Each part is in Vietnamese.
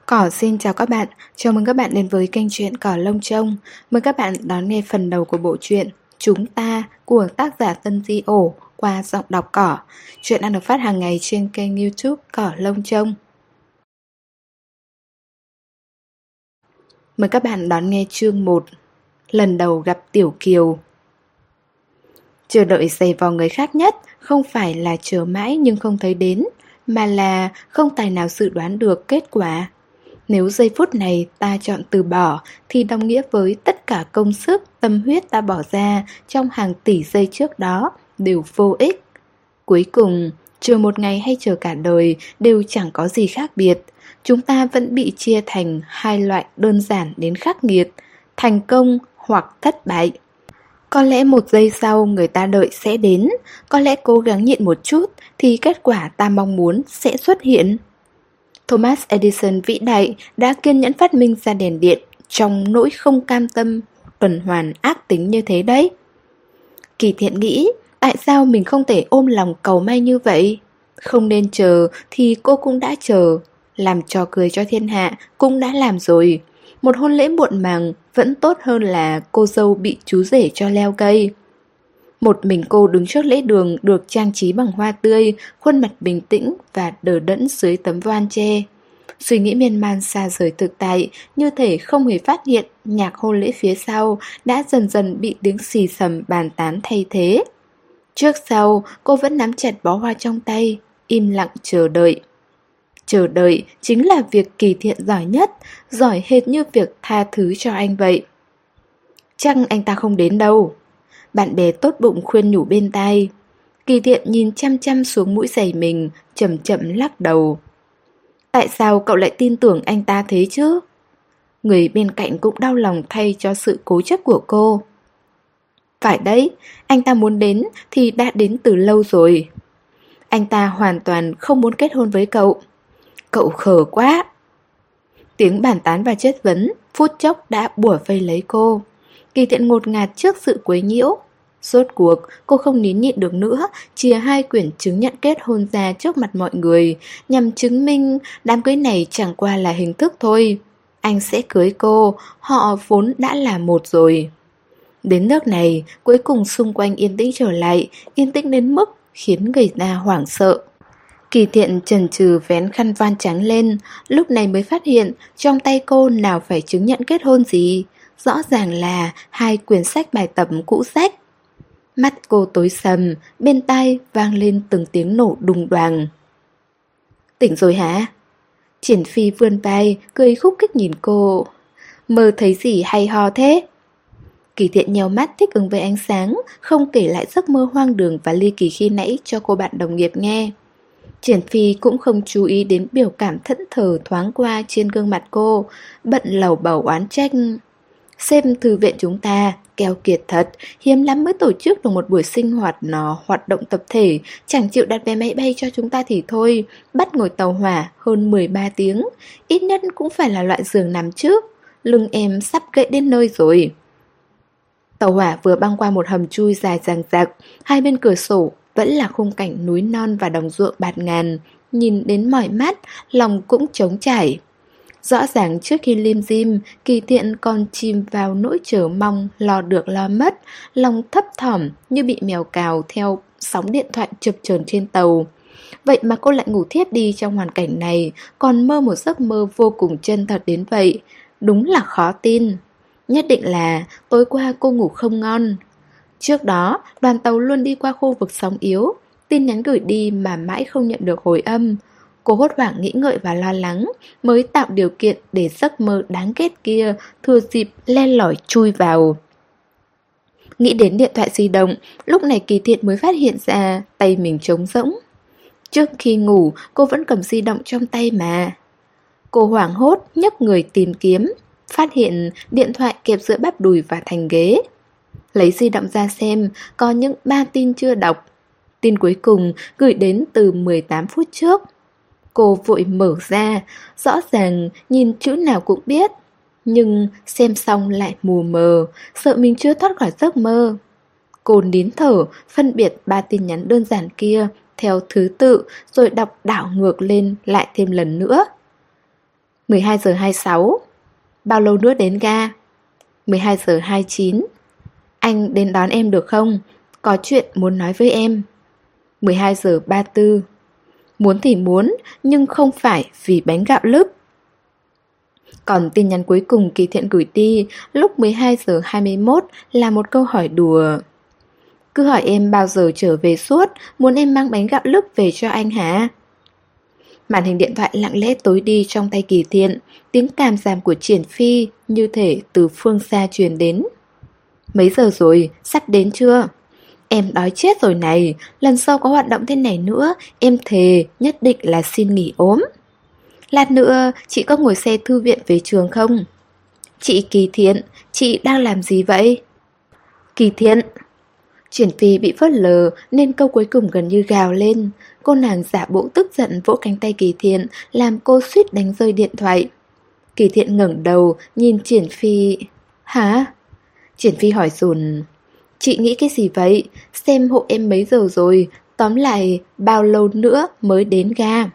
Cỏ xin chào các bạn, chào mừng các bạn đến với kênh truyện Cỏ Lông Trông. Mời các bạn đón nghe phần đầu của bộ truyện Chúng Ta của tác giả Tân Di Ổ qua giọng đọc Cỏ. Truyện đang được phát hàng ngày trên kênh YouTube Cỏ Lông Trông. Mời các bạn đón nghe chương 1. Lần đầu gặp Tiểu Kiều. Chờ đợi giày vò người khác nhất không phải là chờ mãi nhưng không thấy đến, mà là không tài nào dự đoán được kết quả. Nếu giây phút này ta chọn từ bỏ thì đồng nghĩa với tất cả công sức, tâm huyết ta bỏ ra trong hàng tỷ giây trước đó đều vô ích. Cuối cùng, chờ một ngày hay chờ cả đời đều chẳng có gì khác biệt. Chúng ta vẫn bị chia thành hai loại đơn giản đến khắc nghiệt, thành công hoặc thất bại. Có lẽ một giây sau người ta đợi sẽ đến, có lẽ cố gắng nhịn một chút thì kết quả ta mong muốn sẽ xuất hiện. Thomas Edison vĩ đại đã kiên nhẫn phát minh ra đèn điện trong nỗi không cam tâm, tuần hoàn ác tính như thế đấy. Kỳ Thiện nghĩ, tại sao mình không thể ôm lòng cầu may như vậy? Không nên chờ thì cô cũng đã chờ, làm trò cười cho thiên hạ cũng đã làm rồi. Một hôn lễ muộn màng vẫn tốt hơn là cô dâu bị chú rể cho leo cây. Một mình cô đứng trước lễ đường được trang trí bằng hoa tươi, khuôn mặt bình tĩnh và đờ đẫn dưới tấm voan tre. Suy nghĩ miên man xa rời thực tại, như thể không hề phát hiện nhạc hôn lễ phía sau đã dần dần bị tiếng xì xầm bàn tán thay thế. Trước sau, cô vẫn nắm chặt bó hoa trong tay, im lặng chờ đợi. Chờ đợi chính là việc Kỳ Thiện giỏi nhất, giỏi hệt như việc tha thứ cho anh vậy. Chắc anh ta không đến đâu. Bạn bè tốt bụng khuyên nhủ bên tai. Kỳ Thiện nhìn chăm chăm xuống mũi giày mình, chậm chậm lắc đầu. Tại sao cậu lại tin tưởng anh ta thế chứ? Người bên cạnh cũng đau lòng thay cho sự cố chấp của cô. Phải đấy, anh ta muốn đến thì đã đến từ lâu rồi. Anh ta hoàn toàn không muốn kết hôn với cậu. Cậu khờ quá. Tiếng bàn tán và chất vấn phút chốc đã bủa vây lấy cô. Kỳ Thiện ngột ngạt trước sự quấy nhiễu. Rốt cuộc, cô không nín nhịn được nữa, chia hai quyển chứng nhận kết hôn ra trước mặt mọi người, nhằm chứng minh đám cưới này chẳng qua là hình thức thôi. Anh sẽ cưới cô, họ vốn đã là một rồi. Đến nước này, cuối cùng xung quanh yên tĩnh trở lại, yên tĩnh đến mức khiến người ta hoảng sợ. Kỳ Thiện chần chừ vén khăn voan trắng lên, lúc này mới phát hiện trong tay cô nào phải chứng nhận kết hôn gì. Rõ ràng là hai quyển sách bài tập cũ sách. Mắt cô tối sầm, bên tai vang lên từng tiếng nổ đùng đoàng. Tỉnh rồi hả? Triển Phi vươn vai, cười khúc khích nhìn cô. Mơ thấy gì hay ho thế? Kỳ Thiện nheo mắt thích ứng với ánh sáng, không kể lại giấc mơ hoang đường và ly kỳ khi nãy cho cô bạn đồng nghiệp nghe. Triển Phi cũng không chú ý đến biểu cảm thẫn thờ thoáng qua trên gương mặt cô, bận lầu bầu oán trách. Xem thư viện chúng ta, keo kiệt thật, hiếm lắm mới tổ chức được một buổi sinh hoạt hoạt động tập thể, chẳng chịu đặt vé máy bay cho chúng ta thì thôi, bắt ngồi tàu hỏa hơn 13 tiếng, ít nhất cũng phải là loại giường nằm trước, lưng em sắp gãy đến nơi rồi. Tàu hỏa vừa băng qua một hầm chui dài dằng dặc, hai bên cửa sổ vẫn là khung cảnh núi non và đồng ruộng bạt ngàn, nhìn đến mỏi mắt, lòng cũng trống trải. Rõ ràng trước khi lim dim, Kỳ Thiện còn chìm vào nỗi chờ mong, lo được lo mất, lòng thấp thỏm như bị mèo cào theo sóng điện thoại chập chờn trên tàu. Vậy mà cô lại ngủ thiếp đi trong hoàn cảnh này, còn mơ một giấc mơ vô cùng chân thật đến vậy. Đúng là khó tin. Nhất định là tối qua cô ngủ không ngon. Trước đó, đoàn tàu luôn đi qua khu vực sóng yếu, tin nhắn gửi đi mà mãi không nhận được hồi âm. Cô hốt hoảng nghĩ ngợi và lo lắng, mới tạo điều kiện để giấc mơ đáng ghét kia thừa dịp len lỏi chui vào. Nghĩ đến điện thoại di động, lúc này Kỳ Thiện mới phát hiện ra tay mình trống rỗng. Trước khi ngủ, cô vẫn cầm di động trong tay mà. Cô hoảng hốt nhấc người tìm kiếm, phát hiện điện thoại kẹp giữa bắp đùi và thành ghế. Lấy di động ra xem, có những 3 tin chưa đọc. Tin cuối cùng gửi đến từ 18 phút trước. Cô vội mở ra, rõ ràng nhìn chữ nào cũng biết, nhưng xem xong lại mù mờ, sợ mình chưa thoát khỏi giấc mơ. Cô nín thở, phân biệt 3 tin nhắn đơn giản kia theo thứ tự, rồi đọc đảo ngược lên lại thêm lần nữa. 12 giờ 26. Bao lâu nữa đến ga? 12 giờ 29. Anh đến đón em được không? Có chuyện muốn nói với em. 12 giờ 34. Muốn thì muốn, nhưng không phải vì bánh gạo lứt. Còn tin nhắn cuối cùng Kỳ Thiện gửi đi lúc 12 giờ 21 là một câu hỏi đùa. Cứ hỏi em bao giờ trở về suốt, muốn em mang bánh gạo lứt về cho anh hả? Màn hình điện thoại lặng lẽ tối đi trong tay Kỳ Thiện, tiếng càm ràm của Triển Phi như thể từ phương xa truyền đến. Mấy giờ rồi, sắp đến chưa? Em đói chết rồi này, lần sau có hoạt động thế này nữa, em thề nhất định là xin nghỉ ốm. Lát nữa, chị có ngồi xe thư viện về trường không? Chị Kỳ Thiện, chị đang làm gì vậy? Kỳ Thiện. Triển Phi bị phớt lờ nên câu cuối cùng gần như gào lên. Cô nàng giả bộ tức giận vỗ cánh tay Kỳ Thiện, làm cô suýt đánh rơi điện thoại. Kỳ Thiện ngẩng đầu, nhìn Triển Phi. Hả? Triển Phi hỏi dồn. Chị nghĩ cái gì vậy? Xem hộ em mấy giờ rồi? Tóm lại, bao lâu nữa mới đến ga?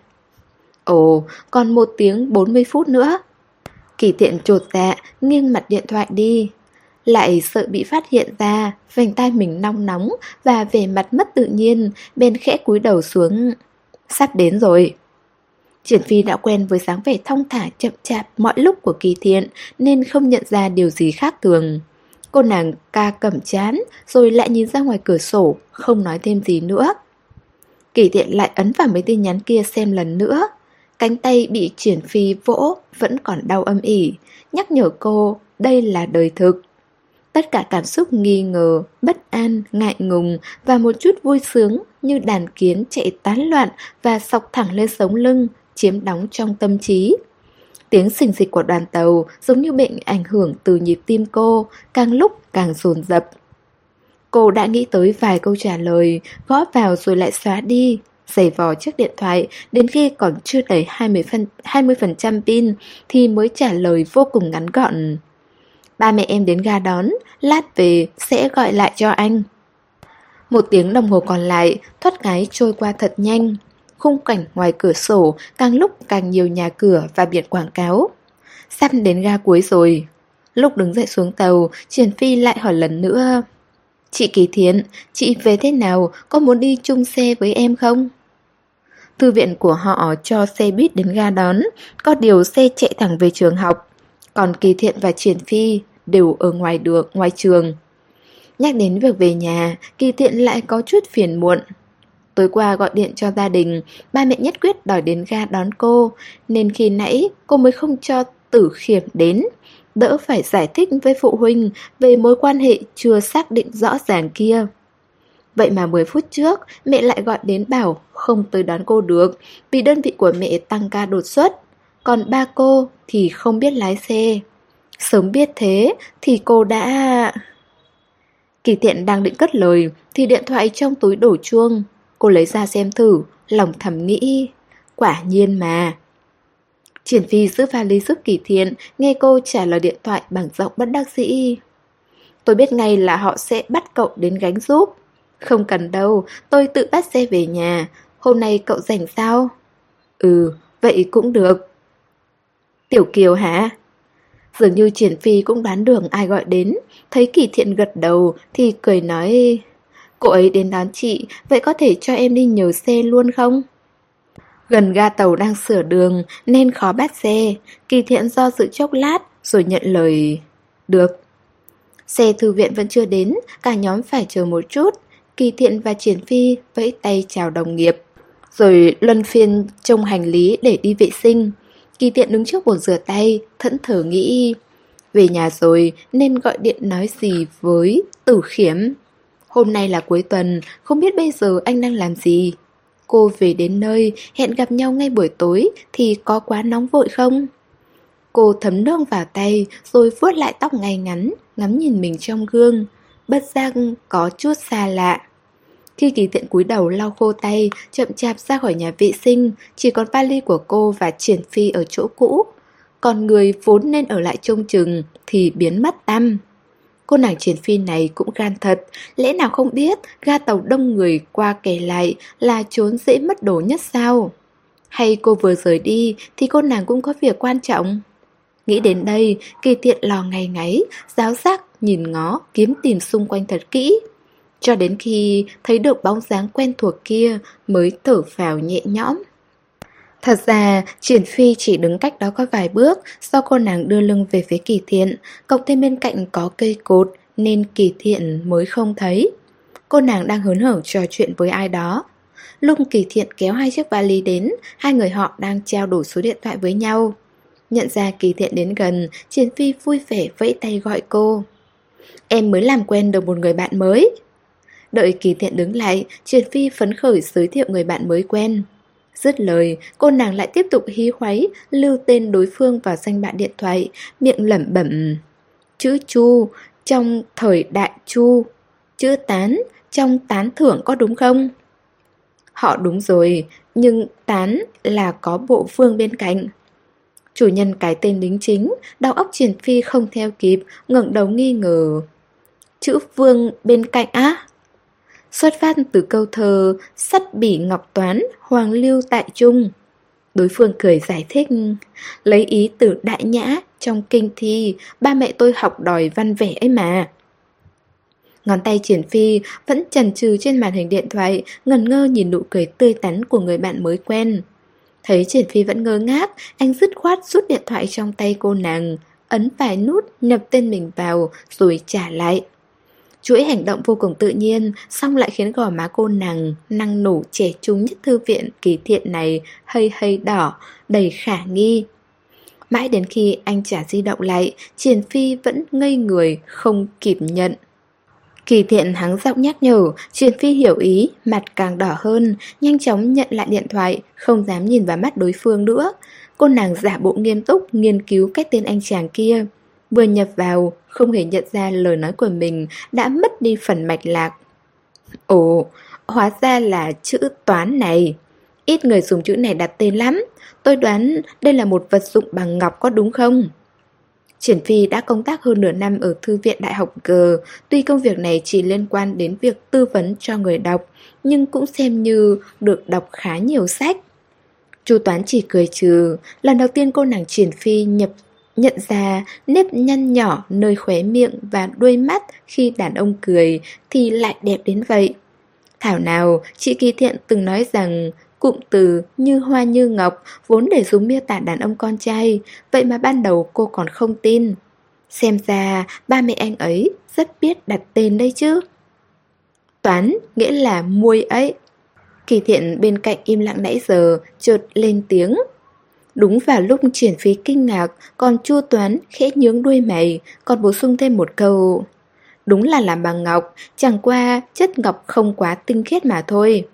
Ồ, còn 1 tiếng 40 phút nữa. Kỳ Thiện chột dạ, nghiêng mặt điện thoại đi. Lại sợ bị phát hiện ra, vành tai mình nóng nóng và vẻ mặt mất tự nhiên, bên khẽ cúi đầu xuống. Sắp đến rồi. Triển Phi đã quen với dáng vẻ thong thả chậm chạp mọi lúc của Kỳ Thiện nên không nhận ra điều gì khác thường. Cô nàng ca cẩm chán rồi lại nhìn ra ngoài cửa sổ, không nói thêm gì nữa. Kỳ Thiện lại ấn vào mấy tin nhắn kia xem lần nữa. Cánh tay bị Triển Phi vỗ vẫn còn đau âm ỉ, nhắc nhở cô đây là đời thực. Tất cả cảm xúc nghi ngờ, bất an, ngại ngùng và một chút vui sướng như đàn kiến chạy tán loạn và xộc thẳng lên sống lưng, chiếm đóng trong tâm trí. Tiếng xình xịch của đoàn tàu giống như bệnh ảnh hưởng từ nhịp tim cô, càng lúc càng dồn dập. Cô đã nghĩ tới vài câu trả lời, gõ vào rồi lại xóa đi, giày vò chiếc điện thoại đến khi còn chưa đầy 20% pin thì mới trả lời vô cùng ngắn gọn. Ba mẹ em đến ga đón, lát về sẽ gọi lại cho anh. 1 tiếng đồng hồ còn lại, thoát cái trôi qua thật nhanh. Khung cảnh ngoài cửa sổ càng lúc càng nhiều nhà cửa và biển quảng cáo. Sắp đến ga cuối rồi. Lúc đứng dậy xuống tàu, Triển Phi lại hỏi lần nữa. Chị Kỳ Thiện, chị về thế nào, có muốn đi chung xe với em không? Thư viện của họ cho xe buýt đến ga đón, có điều xe chạy thẳng về trường học. Còn Kỳ Thiện và Triển Phi đều ở ngoài trường. Nhắc đến việc về nhà, Kỳ Thiện lại có chút phiền muộn. Tối qua gọi điện cho gia đình, ba mẹ nhất quyết đòi đến ga đón cô, nên khi nãy cô mới không cho Tử Khiêm đến, đỡ phải giải thích với phụ huynh về mối quan hệ chưa xác định rõ ràng kia. Vậy mà 10 phút trước, mẹ lại gọi đến bảo không tới đón cô được vì đơn vị của mẹ tăng ca đột xuất, còn ba cô thì không biết lái xe. Sớm biết thế thì cô đã... Kỳ Thiện đang định cất lời thì điện thoại trong túi đổ chuông. Cô lấy ra xem thử, lòng thầm nghĩ, quả nhiên mà. Triển Phi giữ vali giúp Kỳ Thiện, nghe cô trả lời điện thoại bằng giọng bất đắc dĩ. Tôi biết ngay là họ sẽ bắt cậu đến gánh giúp. Không cần đâu, tôi tự bắt xe về nhà. Hôm nay cậu rảnh sao? Ừ, vậy cũng được. Tiểu Kiều hả? Dường như Triển Phi cũng đoán được ai gọi đến. Thấy Kỳ Thiện gật đầu thì cười nói, cô ấy đến đón chị, vậy có thể cho em đi nhờ xe luôn không? Gần ga tàu đang sửa đường nên khó bắt xe. Kỳ Thiện do dự chốc lát rồi nhận lời. Được. Xe thư viện vẫn chưa đến, cả nhóm phải chờ một chút. Kỳ Thiện và Triển Phi vẫy tay chào đồng nghiệp, rồi luân phiên trông hành lý để đi vệ sinh. Kỳ Thiện đứng trước bồn rửa tay, thẫn thờ nghĩ, về nhà rồi nên gọi điện nói gì với Tử Khiêm. Hôm nay là cuối tuần, không biết bây giờ anh đang làm gì. Cô về đến nơi, hẹn gặp nhau ngay buổi tối thì có quá nóng vội không? Cô thấm nước vào tay rồi vuốt lại tóc ngay ngắn, ngắm nhìn mình trong gương. Bất giác có chút xa lạ. Khi Kỳ Thiện cúi đầu lau khô tay, chậm chạp ra khỏi nhà vệ sinh, chỉ còn vali của cô và Triển Phi ở chỗ cũ. Còn người vốn nên ở lại trông chừng thì biến mất tăm. Cô nàng Triển Phi này cũng gan thật, lẽ nào không biết ga tàu đông người qua kể lại là trốn dễ mất đồ nhất sao? Hay cô vừa rời đi thì cô nàng cũng có việc quan trọng? Nghĩ đến đây, Kỳ Thiện lo ngày ngáy, giáo giác, nhìn ngó, kiếm tìm xung quanh thật kỹ. Cho đến khi thấy được bóng dáng quen thuộc kia mới thở phào nhẹ nhõm. Thật ra, Triển Phi chỉ đứng cách đó có vài bước, do cô nàng đưa lưng về phía Kỳ Thiện, cộng thêm bên cạnh có cây cột nên Kỳ Thiện mới không thấy. Cô nàng đang hớn hở trò chuyện với ai đó. Lúc Kỳ Thiện kéo hai chiếc vali đến, hai người họ đang trao đổi số điện thoại với nhau. Nhận ra Kỳ Thiện đến gần, Triển Phi vui vẻ vẫy tay gọi cô. Em mới làm quen được một người bạn mới. Đợi Kỳ Thiện đứng lại, Triển Phi phấn khởi giới thiệu người bạn mới quen. Dứt lời, cô nàng lại tiếp tục hí hoáy lưu tên đối phương vào danh bạ điện thoại, miệng lẩm bẩm. Chữ Chu trong thời đại Chu, chữ Tán trong tán thưởng có đúng không? Họ đúng rồi, nhưng Tán là có bộ Vương bên cạnh. Chủ nhân cái tên đính chính, đầu óc Triển Phi không theo kịp, ngẩng đầu nghi ngờ. Chữ Vương bên cạnh á? Xuất phát từ câu thơ sắt bỉ ngọc toán, hoàng lưu tại trung. Đối phương cười giải thích, lấy ý từ đại nhã trong kinh thi, ba mẹ tôi học đòi văn vẻ ấy mà. Ngón tay Triển Phi vẫn chần chừ trên màn hình điện thoại, ngẩn ngơ nhìn nụ cười tươi tắn của người bạn mới quen. Thấy Triển Phi vẫn ngơ ngác, anh dứt khoát rút điện thoại trong tay cô nàng, ấn vài nút nhập tên mình vào rồi trả lại. Chuỗi hành động vô cùng tự nhiên, song lại khiến gò má cô nàng năng nổ trẻ trung nhất thư viện Kỳ Thiện này hơi hơi đỏ, đầy khả nghi. Mãi đến khi anh trả di động lại, Triển Phi vẫn ngây người, không kịp nhận. Kỳ Thiện hắng giọng nhắc nhở, Triển Phi hiểu ý, mặt càng đỏ hơn, nhanh chóng nhận lại điện thoại, không dám nhìn vào mắt đối phương nữa. Cô nàng giả bộ nghiêm túc nghiên cứu cái tên anh chàng kia. Vừa nhập vào, không hề nhận ra lời nói của mình đã mất đi phần mạch lạc. Ồ, hóa ra là chữ Toán này. Ít người dùng chữ này đặt tên lắm. Tôi đoán đây là một vật dụng bằng ngọc có đúng không? Triển Phi đã công tác hơn nửa năm ở Thư viện Đại học G. Tuy công việc này chỉ liên quan đến việc tư vấn cho người đọc, nhưng cũng xem như được đọc khá nhiều sách. Chu Toán chỉ cười trừ. Lần đầu tiên cô nàng Triển Phi nhận ra nếp nhăn nhỏ nơi khóe miệng và đuôi mắt khi đàn ông cười thì lại đẹp đến vậy. Thảo nào, chị Kỳ Thiện từng nói rằng cụm từ như hoa như ngọc vốn để dùng miêu tả đàn ông con trai, vậy mà ban đầu cô còn không tin. Xem ra ba mẹ anh ấy rất biết đặt tên đây chứ. Toán nghĩa là muôi ấy. Kỳ Thiện bên cạnh im lặng nãy giờ chợt lên tiếng. Đúng vào lúc Triển Phi kinh ngạc, còn Chu Toán khẽ nhướng đuôi mày, còn bổ sung thêm một câu. Đúng là làm bằng ngọc, chẳng qua chất ngọc không quá tinh khiết mà thôi.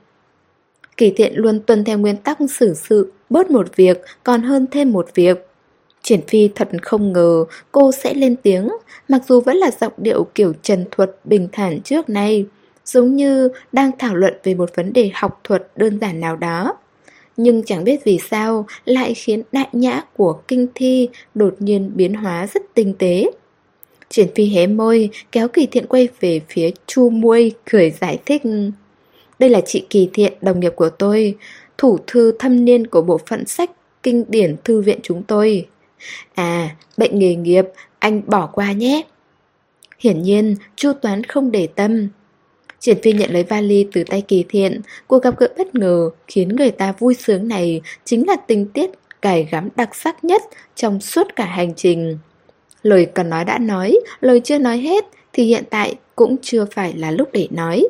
Kỳ Thiện luôn tuân theo nguyên tắc xử sự, bớt một việc còn hơn thêm một việc. Triển Phi thật không ngờ cô sẽ lên tiếng, mặc dù vẫn là giọng điệu kiểu trần thuật bình thản trước nay, giống như đang thảo luận về một vấn đề học thuật đơn giản nào đó. Nhưng chẳng biết vì sao lại khiến đại nhã của kinh thi đột nhiên biến hóa rất tinh tế. Triển Phi hé môi, kéo Kỳ Thiện quay về phía Chu Muôi, cười giải thích. Đây là chị Kỳ Thiện, đồng nghiệp của tôi, thủ thư thâm niên của bộ phận sách kinh điển thư viện chúng tôi. À, bệnh nghề nghiệp, anh bỏ qua nhé. Hiển nhiên, Chu Toán không để tâm. Triển Phi nhận lấy vali từ tay Kỳ Thiện. Cuộc gặp gỡ bất ngờ khiến người ta vui sướng này chính là tình tiết cài gắm đặc sắc nhất trong suốt cả hành trình. Lời cần nói đã nói, lời chưa nói hết thì hiện tại cũng chưa phải là lúc để nói.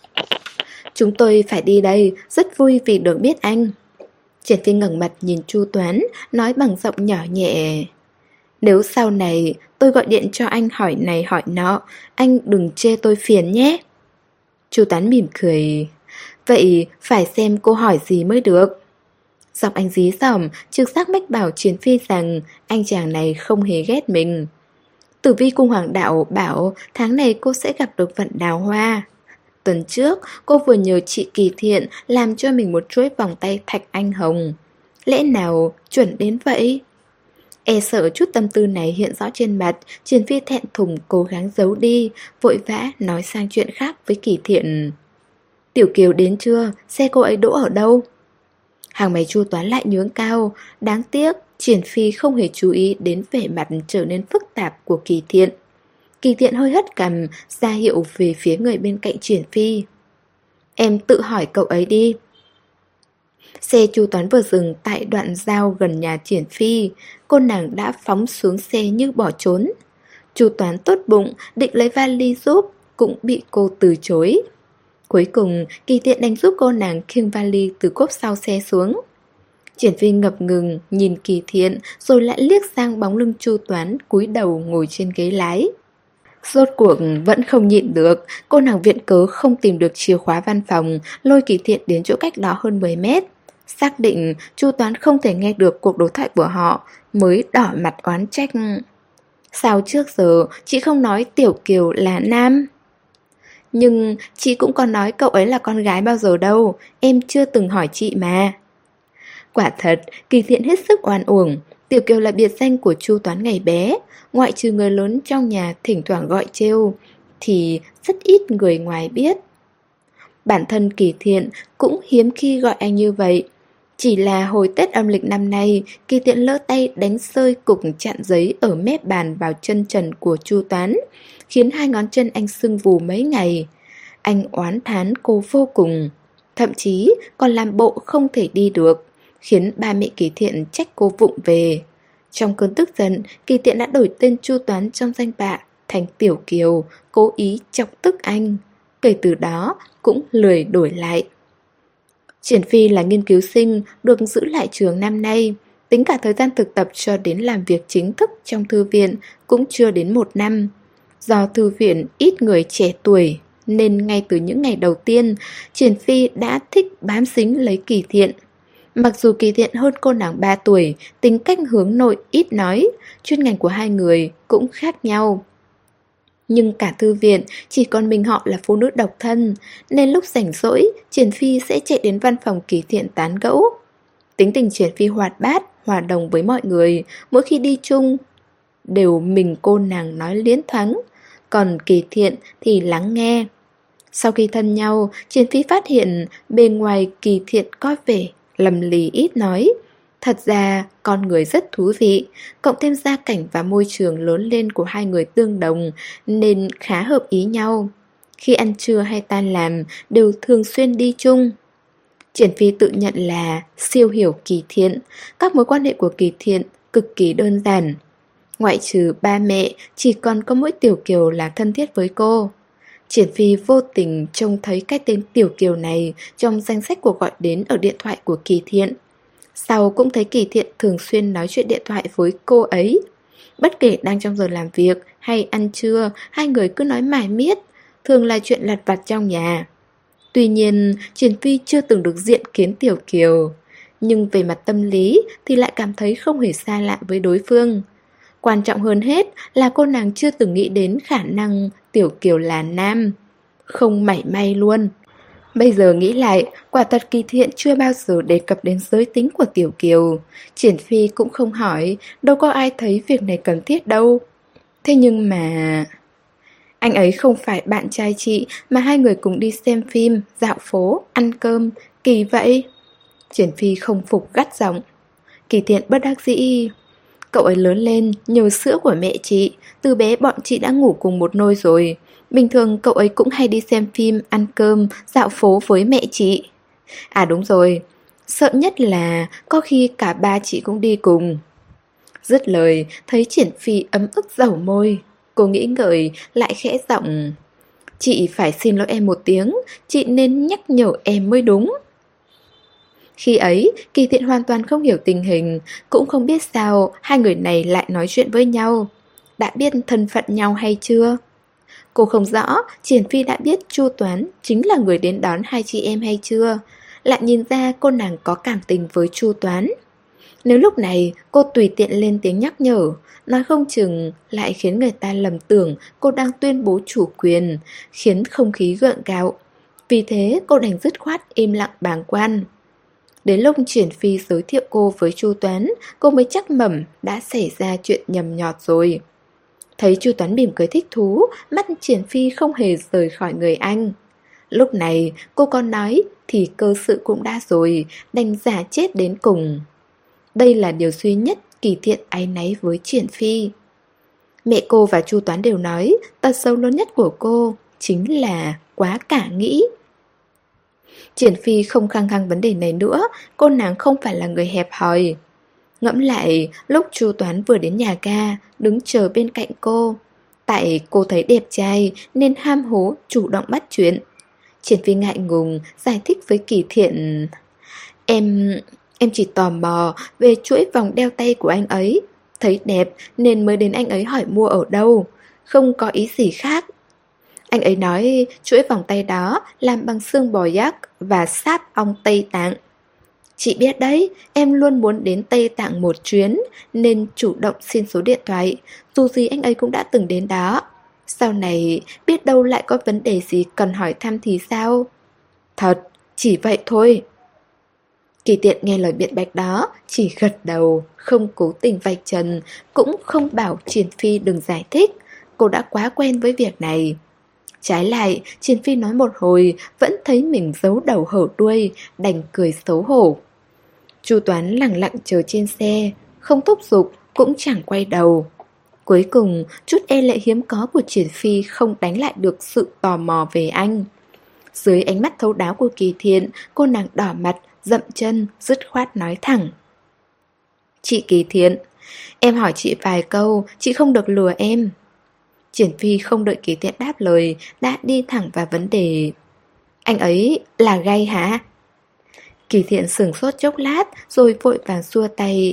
Chúng tôi phải đi đây, rất vui vì được biết anh. Triển Phi ngẩng mặt nhìn Chu Toán, nói bằng giọng nhỏ nhẹ. Nếu sau này tôi gọi điện cho anh hỏi này hỏi nọ, anh đừng chê tôi phiền nhé. Chu Toán mỉm cười. Vậy phải xem cô hỏi gì mới được. Giọng anh dí dỏm, trực giác mách bảo Triển Phi rằng anh chàng này không hề ghét mình. Tử Vi Cung Hoàng Đạo bảo tháng này cô sẽ gặp được vận đào hoa. Tuần trước, cô vừa nhờ chị Kỳ Thiện làm cho mình một chuỗi vòng tay thạch anh hồng. Lẽ nào chuẩn đến vậy? E sợ chút tâm tư này hiện rõ trên mặt, Triển Phi thẹn thùng cố gắng giấu đi, vội vã nói sang chuyện khác với Kỳ Thiện. Tiểu Kiều đến chưa? Xe cô ấy đỗ ở đâu? Hàng mày Chu Toán lại nhướng cao. Đáng tiếc Triển Phi không hề chú ý đến vẻ mặt trở nên phức tạp của Kỳ Thiện. Kỳ Thiện hơi hất cằm, ra hiệu về phía người bên cạnh Triển Phi. Em tự hỏi cậu ấy đi. Xe Chu Toán vừa dừng tại đoạn giao gần nhà Triển Phi. Cô nàng đã phóng xuống xe như bỏ trốn. Chu Toán tốt bụng định lấy vali giúp, cũng bị cô từ chối. Cuối cùng Kỳ Thiện đành giúp cô nàng khiêng vali từ cốp sau xe xuống. Triển Phi ngập ngừng nhìn Kỳ Thiện, rồi lại liếc sang bóng lưng Chu Toán cúi đầu ngồi trên ghế lái. Rốt cuộc vẫn không nhịn được, cô nàng viện cớ không tìm được chìa khóa văn phòng, lôi Kỳ Thiện đến chỗ cách đó hơn 10 mét. Xác định Chu Toán không thể nghe được cuộc đối thoại của họ, mới đỏ mặt oán trách. Sao trước giờ chị không nói Tiểu Kiều là nam? Nhưng chị cũng còn nói cậu ấy là con gái bao giờ đâu, em chưa từng hỏi chị mà. Quả thật, Kỳ Thiện hết sức oan uổng. Tiểu Kiều là biệt danh của Chu Toán ngày bé. Ngoại trừ người lớn trong nhà thỉnh thoảng gọi trêu, thì rất ít người ngoài biết. Bản thân Kỳ Thiện cũng hiếm khi gọi anh như vậy. Chỉ là hồi Tết âm lịch năm nay, Kỳ Thiện lỡ tay đánh rơi cục chặn giấy ở mép bàn vào chân trần của Chu Toán, khiến hai ngón chân anh sưng vù mấy ngày. Anh oán thán cô vô cùng, thậm chí còn làm bộ không thể đi được, khiến ba mẹ Kỳ Thiện trách cô vụng về. Trong cơn tức giận, Kỳ Thiện đã đổi tên Chu Toán trong danh bạ thành Tiểu Kiều, cố ý chọc tức anh. Kể từ đó cũng lười đổi lại. Triển Phi là nghiên cứu sinh được giữ lại trường năm nay. Tính cả thời gian thực tập cho đến làm việc chính thức trong thư viện cũng chưa đến 1 năm. Do thư viện ít người trẻ tuổi, nên ngay từ những ngày đầu tiên, Triển Phi đã thích bám dính lấy Kỳ Thiện. Mặc dù Kỳ Thiện hơn cô nàng 3 tuổi, tính cách hướng nội ít nói, chuyên ngành của hai người cũng khác nhau. Nhưng cả thư viện chỉ còn mình họ là phụ nữ độc thân, nên lúc rảnh rỗi, Triển Phi sẽ chạy đến văn phòng Kỳ Thiện tán gẫu. Tính tình Triển Phi hoạt bát, hòa đồng với mọi người, mỗi khi đi chung đều mình cô nàng nói liến thoáng, còn Kỳ Thiện thì lắng nghe. Sau khi thân nhau, Triển Phi phát hiện bên ngoài Kỳ Thiện có vẻ lầm lì ít nói. Thật ra con người rất thú vị, cộng thêm gia cảnh và môi trường lớn lên của hai người tương đồng nên khá hợp ý nhau. Khi ăn trưa hay tan làm đều thường xuyên đi chung. Triển Phi tự nhận là siêu hiểu Kỳ Thiện. Các mối quan hệ của Kỳ Thiện cực kỳ đơn giản. Ngoại trừ ba mẹ, chỉ còn có mỗi Tiểu Kiều là thân thiết với cô. Triển Phi vô tình trông thấy cái tên Tiểu Kiều này trong danh sách cuộc gọi đến ở điện thoại của Kỳ Thiện. Sau cũng thấy Kỳ Thiện thường xuyên nói chuyện điện thoại với cô ấy. Bất kể đang trong giờ làm việc hay ăn trưa, hai người cứ nói mải miết, thường là chuyện lặt vặt trong nhà. Tuy nhiên, Triển Phi chưa từng được diện kiến Tiểu Kiều, nhưng về mặt tâm lý thì lại cảm thấy không hề xa lạ với đối phương. Quan trọng hơn hết là cô nàng chưa từng nghĩ đến khả năng Tiểu Kiều là nam. Không mảy may luôn. Bây giờ nghĩ lại, quả thật Kỳ Thiện chưa bao giờ đề cập đến giới tính của Tiểu Kiều. Triển Phi cũng không hỏi, đâu có ai thấy việc này cần thiết đâu. Thế nhưng mà... Anh ấy không phải bạn trai chị mà hai người cùng đi xem phim, dạo phố, ăn cơm, kỳ vậy. Triển Phi không phục gắt giọng. Kỳ Thiện bất đắc dĩ. Cậu ấy lớn lên nhờ sữa của mẹ chị, từ bé bọn chị đã ngủ cùng một nôi rồi. Bình thường cậu ấy cũng hay đi xem phim, ăn cơm, dạo phố với mẹ chị. À đúng rồi, sợ nhất là có khi cả ba chị cũng đi cùng. Dứt lời, thấy Triển Phi ấm ức dẩu môi. Cô nghĩ ngợi, lại khẽ giọng. Chị phải xin lỗi em một tiếng, chị nên nhắc nhở em mới đúng. Khi ấy, Kỳ Thiện hoàn toàn không hiểu tình hình, cũng không biết sao hai người này lại nói chuyện với nhau. Đã biết thân phận nhau hay chưa? Cô không rõ Triển Phi đã biết Chu Toán chính là người đến đón hai chị em hay chưa, lại nhìn ra cô nàng có cảm tình với Chu Toán. Nếu lúc này cô tùy tiện lên tiếng nhắc nhở, nói không chừng lại khiến người ta lầm tưởng cô đang tuyên bố chủ quyền, khiến không khí gượng gạo. Vì thế cô đành dứt khoát im lặng bàng quan. Đến lúc Triển Phi giới thiệu cô với Chu Toán, cô mới chắc mẩm đã xảy ra chuyện nhầm nhọt rồi. Thấy Chu Toán mỉm cười thích thú, mắt Triển Phi không hề rời khỏi người anh. Lúc này cô còn nói thì cơ sự cũng đã rồi, đành giả chết đến cùng. Đây là điều duy nhất Kỳ Thiện áy náy với Triển Phi. Mẹ cô và Chu Toán đều nói tật xấu lớn nhất của cô chính là quá cả nghĩ. Triển Phi không khăng khăng vấn đề này nữa, cô nàng không phải là người hẹp hòi. Ngẫm lại, lúc Chu Toán vừa đến nhà ga, đứng chờ bên cạnh cô. Tại cô thấy đẹp trai nên ham hố chủ động bắt chuyện. Triển Phi ngại ngùng, giải thích với Kỳ Thiện. Em chỉ tò mò về chuỗi vòng đeo tay của anh ấy. Thấy đẹp nên mới đến anh ấy hỏi mua ở đâu. Không có ý gì khác. Anh ấy nói chuỗi vòng tay đó làm bằng xương bò giác và sáp ong Tây Tạng. Chị biết đấy, em luôn muốn đến Tây Tạng một chuyến nên chủ động xin số điện thoại. Dù gì anh ấy cũng đã từng đến đó. Sau này biết đâu lại có vấn đề gì cần hỏi thăm thì sao? Thật, chỉ vậy thôi. Kỳ Tiện nghe lời biện bạch đó, chỉ gật đầu, không cố tình vạch trần, cũng không bảo Triển Phi đừng giải thích. Cô đã quá quen với việc này. Trái lại, Triển Phi nói một hồi, vẫn thấy mình giấu đầu hở đuôi, đành cười xấu hổ. Chu Toán lặng lặng chờ trên xe, không thúc giục, cũng chẳng quay đầu. Cuối cùng, chút e lệ hiếm có của Triển Phi không đánh lại được sự tò mò về anh. Dưới ánh mắt thấu đáo của Kỳ Thiện, cô nàng đỏ mặt, dậm chân, dứt khoát nói thẳng. Chị Kỳ Thiện, em hỏi chị vài câu, chị không được lừa em. Triển Phi không đợi Kỳ Thiện đáp lời, đã đi thẳng vào vấn đề. Anh ấy là gay hả? Kỳ Thiện sửng sốt chốc lát, rồi vội vàng xua tay.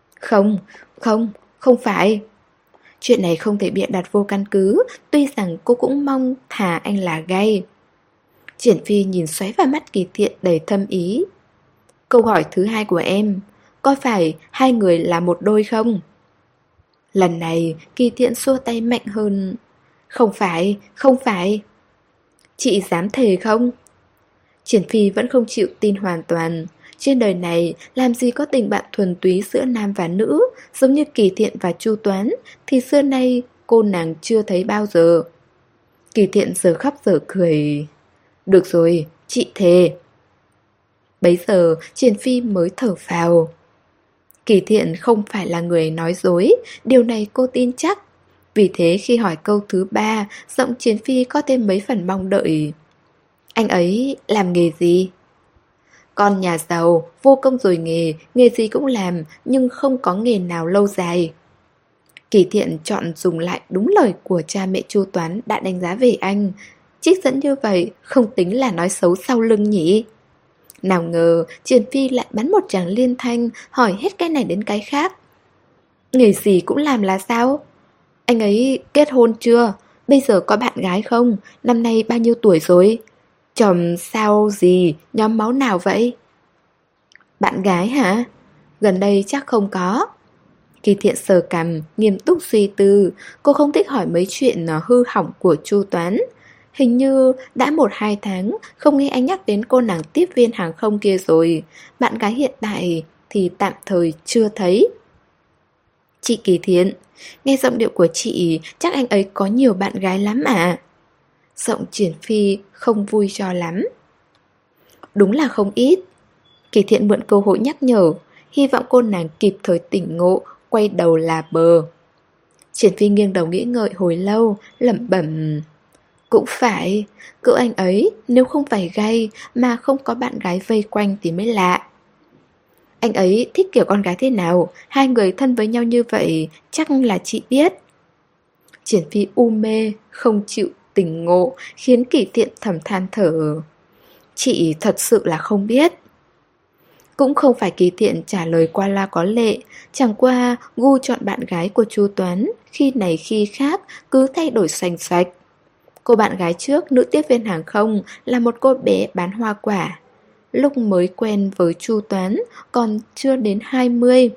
Không phải. Chuyện này không thể bịa đặt vô căn cứ, tuy rằng cô cũng mong thà anh là gay. Triển Phi nhìn xoáy vào mắt Kỳ Thiện đầy thâm ý. Câu hỏi thứ hai của em, có phải hai người là một đôi không? Lần này Kỳ Thiện xua tay mạnh hơn. Không phải. Chị dám thề không? Triển Phi vẫn không chịu tin hoàn toàn. Trên đời này làm gì có tình bạn thuần túy giữa nam và nữ, giống như Kỳ Thiện và Chu Toán, thì xưa nay cô nàng chưa thấy bao giờ. Kỳ Thiện giờ khóc giờ cười. Được rồi, chị thề. Bấy giờ Triển Phi mới thở phào. Kỳ Thiện không phải là người nói dối, điều này cô tin chắc. Vì thế khi hỏi câu thứ ba, giọng Triển Phi có thêm mấy phần mong đợi. Anh ấy làm nghề gì? Con nhà giàu, vô công rồi nghề gì cũng làm, nhưng không có nghề nào lâu dài. Kỳ Thiện chọn dùng lại đúng lời của cha mẹ Chu Toán đã đánh giá về anh. Trích dẫn như vậy không tính là nói xấu sau lưng nhỉ? Nào ngờ Triển Phi lại bắn một tràng liên thanh, hỏi hết cái này đến cái khác. Nghề gì cũng làm là sao? Anh ấy kết hôn chưa? Bây giờ có bạn gái không? Năm nay bao nhiêu tuổi rồi? Chồng sao gì? Nhóm máu nào vậy? Bạn gái hả? Gần đây chắc không có. Kỳ Thiện sờ cằm, nghiêm túc suy tư. Cô không thích hỏi mấy chuyện hư hỏng của Chu Toán. Hình như đã 1-2 tháng không nghe anh nhắc đến cô nàng tiếp viên hàng không kia rồi. Bạn gái hiện tại thì tạm thời chưa thấy. Chị Kỳ Thiện, nghe giọng điệu của chị chắc anh ấy có nhiều bạn gái lắm à? Giọng Triển Phi không vui cho lắm. Đúng là không ít. Kỳ Thiện mượn cơ hội nhắc nhở, hy vọng cô nàng kịp thời tỉnh ngộ, quay đầu là bờ. Triển Phi nghiêng đầu nghĩ ngợi hồi lâu, lẩm bẩm. Cũng phải, cỡ anh ấy nếu không phải gay mà không có bạn gái vây quanh thì mới lạ. Anh ấy thích kiểu con gái thế nào? Hai người thân với nhau như vậy chắc là chị biết. Triển Phi u mê, không chịu tỉnh ngộ, khiến Kỳ Thiện thầm than thở. Chị thật sự là không biết. Cũng không phải Kỳ Thiện trả lời qua loa có lệ, chẳng qua gu chọn bạn gái của Chu Toán khi này khi khác cứ thay đổi xoành xoạch. Cô bạn gái trước, nữ tiếp viên hàng không, là một cô bé bán hoa quả. Lúc mới quen với Chu Toán còn chưa đến 20.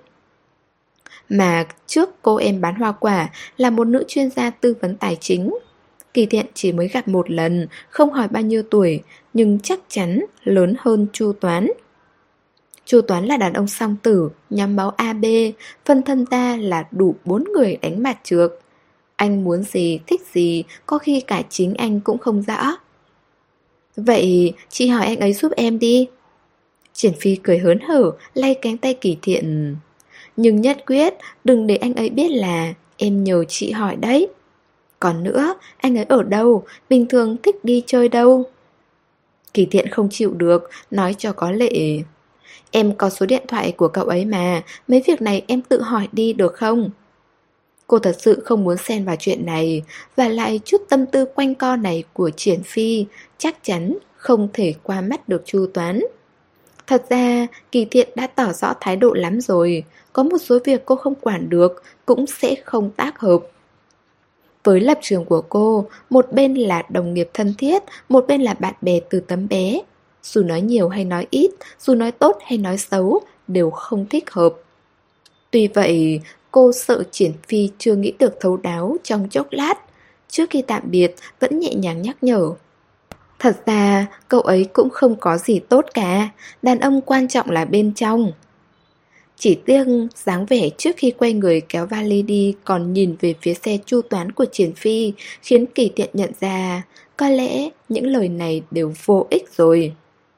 Mà trước cô em bán hoa quả là một nữ chuyên gia tư vấn tài chính. Kỳ Thiện chỉ mới gặp một lần, không hỏi bao nhiêu tuổi, nhưng chắc chắn lớn hơn Chu Toán. Chu Toán là đàn ông song tử, nhóm máu AB, phân thân ta là đủ 4 người đánh mặt trược. Anh muốn gì, thích gì, có khi cả chính anh cũng không rõ. Vậy chị hỏi anh ấy giúp em đi. Triển Phi cười hớn hở, lay cánh tay Kỳ Thiện. Nhưng nhất quyết, đừng để anh ấy biết là em nhờ chị hỏi đấy. Còn nữa, anh ấy ở đâu, bình thường thích đi chơi đâu? Kỳ Thiện không chịu được, nói cho có lệ. Em có số điện thoại của cậu ấy mà, mấy việc này em tự hỏi đi được không? Cô thật sự không muốn xen vào chuyện này, và lại chút tâm tư quanh co này của Triển Phi chắc chắn không thể qua mắt được Chu Toán. Thật ra, Kỳ Thiện đã tỏ rõ thái độ lắm rồi, có một số việc cô không quản được, cũng sẽ không tác hợp. Với lập trường của cô, một bên là đồng nghiệp thân thiết, một bên là bạn bè từ tấm bé. Dù nói nhiều hay nói ít, dù nói tốt hay nói xấu, đều không thích hợp. Tuy vậy, cô sợ Triển Phi chưa nghĩ được thấu đáo trong chốc lát. Trước khi tạm biệt, vẫn nhẹ nhàng nhắc nhở. Thật ra, cậu ấy cũng không có gì tốt cả, đàn ông quan trọng là bên trong. Chỉ tiếc dáng vẻ trước khi quay người kéo vali đi còn nhìn về phía xe Chu Toán của Triển Phi khiến Kỳ Thiện nhận ra có lẽ những lời này đều vô ích rồi.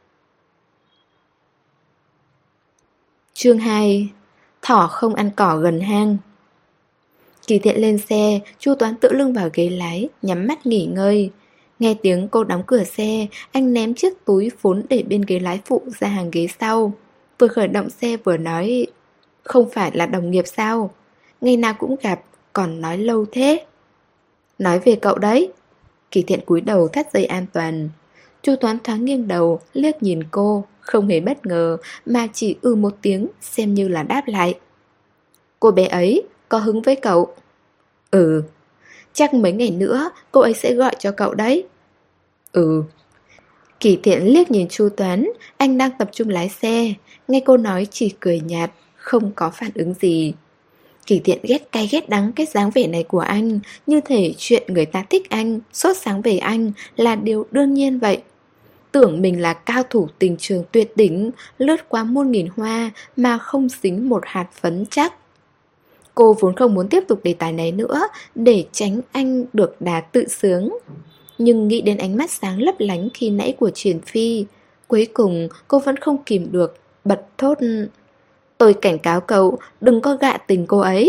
Chương 2. Thỏ không ăn cỏ gần hang. Kỳ Thiện lên xe, Chu Toán tựa lưng vào ghế lái, nhắm mắt nghỉ ngơi. Nghe tiếng cô đóng cửa xe, anh ném chiếc túi vốn để bên ghế lái phụ ra hàng ghế sau. Vừa khởi động xe vừa nói, không phải là đồng nghiệp sao? Ngày nào cũng gặp, còn nói lâu thế. Nói về cậu đấy. Kỳ Thiện cúi đầu thắt dây an toàn. Chu Toán thoáng nghiêng đầu, liếc nhìn cô, không hề bất ngờ, mà chỉ một tiếng, xem như là đáp lại. Cô bé ấy, có hứng với cậu? Ừ. Chắc mấy ngày nữa, cô ấy sẽ gọi cho cậu đấy. Ừ. Kỳ Thiện liếc nhìn Chu Toán, anh đang tập trung lái xe. Nghe cô nói chỉ cười nhạt, không có phản ứng gì. Kỳ Thiện ghét cay ghét đắng cái dáng vẻ này của anh, như thể chuyện người ta thích anh, sốt sáng về anh là điều đương nhiên vậy. Tưởng mình là cao thủ tình trường tuyệt đỉnh, lướt qua muôn nghìn hoa mà không dính một hạt phấn chắc. Cô vốn không muốn tiếp tục đề tài này nữa, để tránh anh được đà tự sướng. Nhưng nghĩ đến ánh mắt sáng lấp lánh khi nãy của Triển Phi, cuối cùng cô vẫn không kìm được, bật thốt. Tôi cảnh cáo cậu, đừng có gạ tình cô ấy.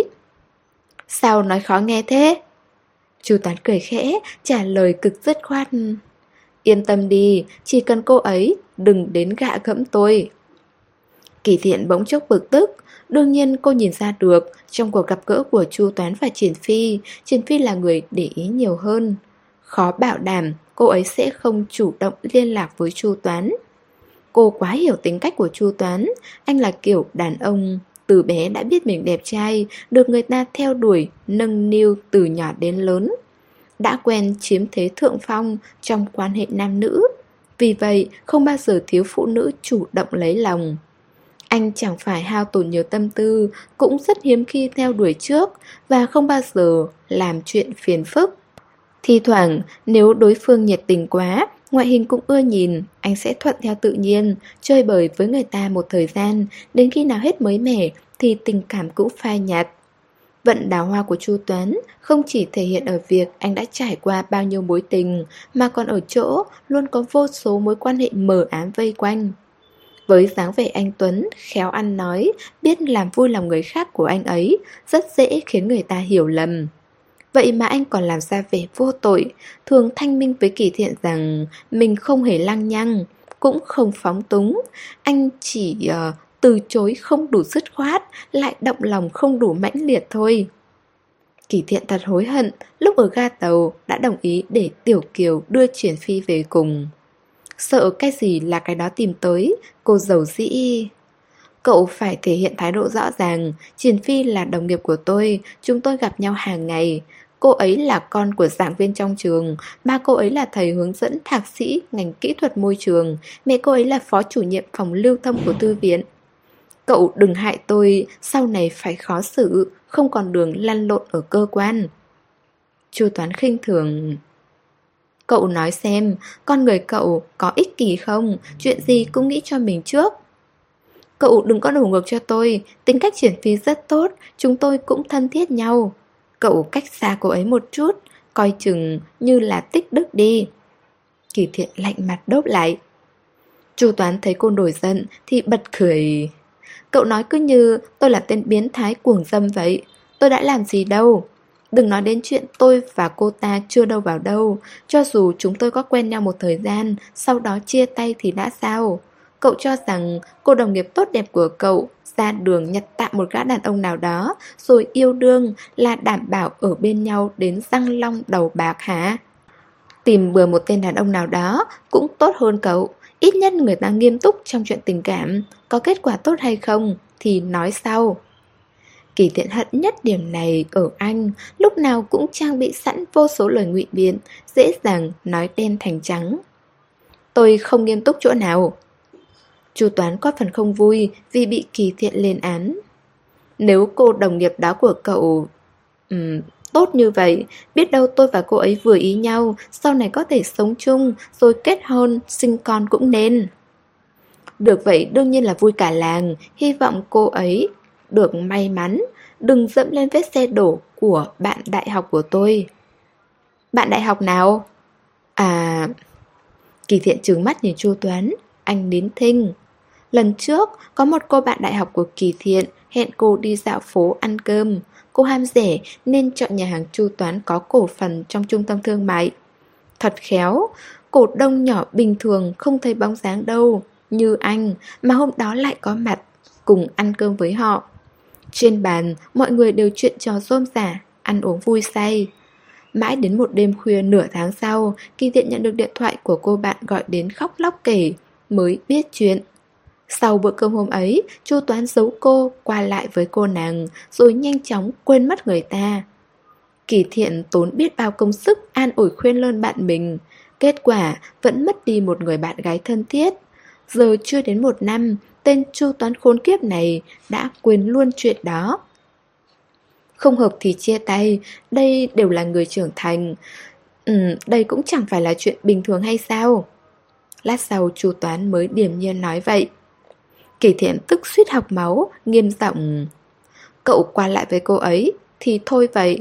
Sao nói khó nghe thế? Chu Toán cười khẽ, trả lời cực dứt khoát. Yên tâm đi, chỉ cần cô ấy đừng đến gạ gẫm tôi. Kỳ Thiện bỗng chốc bực tức. Đương nhiên cô nhìn ra được, trong cuộc gặp gỡ của Chu Toán và Triển Phi là người để ý nhiều hơn. Khó bảo đảm cô ấy sẽ không chủ động liên lạc với Chu Toán. Cô quá hiểu tính cách của Chu Toán. Anh là kiểu đàn ông từ bé đã biết mình đẹp trai, được người ta theo đuổi, nâng niu từ nhỏ đến lớn, đã quen chiếm thế thượng phong trong quan hệ nam nữ. Vì vậy không bao giờ thiếu phụ nữ chủ động lấy lòng. Anh chẳng phải hao tổn nhiều tâm tư, cũng rất hiếm khi theo đuổi trước, và không bao giờ làm chuyện phiền phức. Thi thoảng nếu đối phương nhiệt tình quá, ngoại hình cũng ưa nhìn, anh sẽ thuận theo tự nhiên, chơi bời với người ta một thời gian, đến khi nào hết mới mẻ thì tình cảm cũng phai nhạt. Vận đào hoa của Chu Toán không chỉ thể hiện ở việc anh đã trải qua bao nhiêu mối tình, mà còn ở chỗ luôn có vô số mối quan hệ mờ ám vây quanh. Với dáng vẻ anh Tuấn, khéo ăn nói, biết làm vui lòng người khác của anh ấy, rất dễ khiến người ta hiểu lầm. Vậy mà anh còn làm ra vẻ vô tội, thường thanh minh với Kỳ Thiện rằng mình không hề lăng nhăng, cũng không phóng túng. Anh chỉ từ chối không đủ dứt khoát, lại động lòng không đủ mãnh liệt thôi. Kỳ Thiện thật hối hận, lúc ở ga tàu đã đồng ý để Tiểu Kiều đưa Triển Phi về cùng. Sợ cái gì là cái đó tìm tới, cô giàu dĩ. Cậu phải thể hiện thái độ rõ ràng, Triển Phi là đồng nghiệp của tôi, chúng tôi gặp nhau hàng ngày. Cô ấy là con của giảng viên trong trường, ba cô ấy là thầy hướng dẫn thạc sĩ ngành kỹ thuật môi trường, mẹ cô ấy là phó chủ nhiệm phòng lưu thông của thư viện. Cậu đừng hại tôi, sau này phải khó xử, không còn đường lăn lộn ở cơ quan. Chu Toán khinh thường. Cậu nói xem, con người cậu có ích kỷ không, chuyện gì cũng nghĩ cho mình trước. Cậu đừng có đổ ngược cho tôi, tính cách Triển Phi rất tốt, chúng tôi cũng thân thiết nhau. Cậu cách xa cô ấy một chút, coi chừng như là tích đức đi. Kỳ Thiện lạnh mặt đáp lại. Chu Toán thấy cô nổi giận thì bật cười. Cậu nói cứ như tôi là tên biến thái cuồng dâm vậy. Tôi đã làm gì đâu. Đừng nói đến chuyện tôi và cô ta chưa đâu vào đâu. Cho dù chúng tôi có quen nhau một thời gian, sau đó chia tay thì đã sao? Cậu cho rằng cô đồng nghiệp tốt đẹp của cậu ra đường nhặt tạm một gã đàn ông nào đó rồi yêu đương là đảm bảo ở bên nhau đến răng long đầu bạc hả? Tìm bừa một tên đàn ông nào đó cũng tốt hơn cậu. Ít nhất người ta nghiêm túc trong chuyện tình cảm. Có kết quả tốt hay không thì nói sau. Kỳ Thiện hận nhất điểm này ở anh, lúc nào cũng trang bị sẵn vô số lời ngụy biện, dễ dàng nói đen thành trắng. Tôi không nghiêm túc chỗ nào. Chu Toán có phần không vui vì bị Kỳ Thiện lên án. Nếu cô đồng nghiệp đó của cậu tốt như vậy, biết đâu tôi và cô ấy vừa ý nhau, sau này có thể sống chung, rồi kết hôn, sinh con cũng nên. Được vậy đương nhiên là vui cả làng, hy vọng cô ấy được may mắn, đừng dẫm lên vết xe đổ của bạn đại học của tôi. Bạn đại học nào? À... Kỳ Thiện trừng mắt nhìn Chu Toán, anh nín thinh. Lần trước, có một cô bạn đại học của Kỳ Thiện hẹn cô đi dạo phố ăn cơm. Cô ham rẻ nên chọn nhà hàng Chu Toán có cổ phần trong trung tâm thương mại. Thật khéo, cổ đông nhỏ bình thường không thấy bóng dáng đâu, như anh mà hôm đó lại có mặt, cùng ăn cơm với họ. Trên bàn, mọi người đều chuyện trò rôm rả, ăn uống vui say. Mãi đến một đêm khuya nửa tháng sau, Kỳ Thiện nhận được điện thoại của cô bạn gọi đến khóc lóc kể, mới biết chuyện. Sau bữa cơm hôm ấy, Chu Toán giấu cô qua lại với cô nàng, rồi nhanh chóng quên mất người ta. Kỳ Thiện tốn biết bao công sức an ủi khuyên lơn bạn mình. Kết quả vẫn mất đi một người bạn gái thân thiết. Giờ chưa đến một năm, tên Chu Toán khốn kiếp này đã quên luôn chuyện đó. Không hợp thì chia tay, đây đều là người trưởng thành. Đây cũng chẳng phải là chuyện bình thường hay sao? Lát sau Chu Toán mới điềm nhiên nói vậy. Kỳ Thiện tức suýt học máu, nghiêm giọng. Cậu qua lại với cô ấy thì thôi vậy,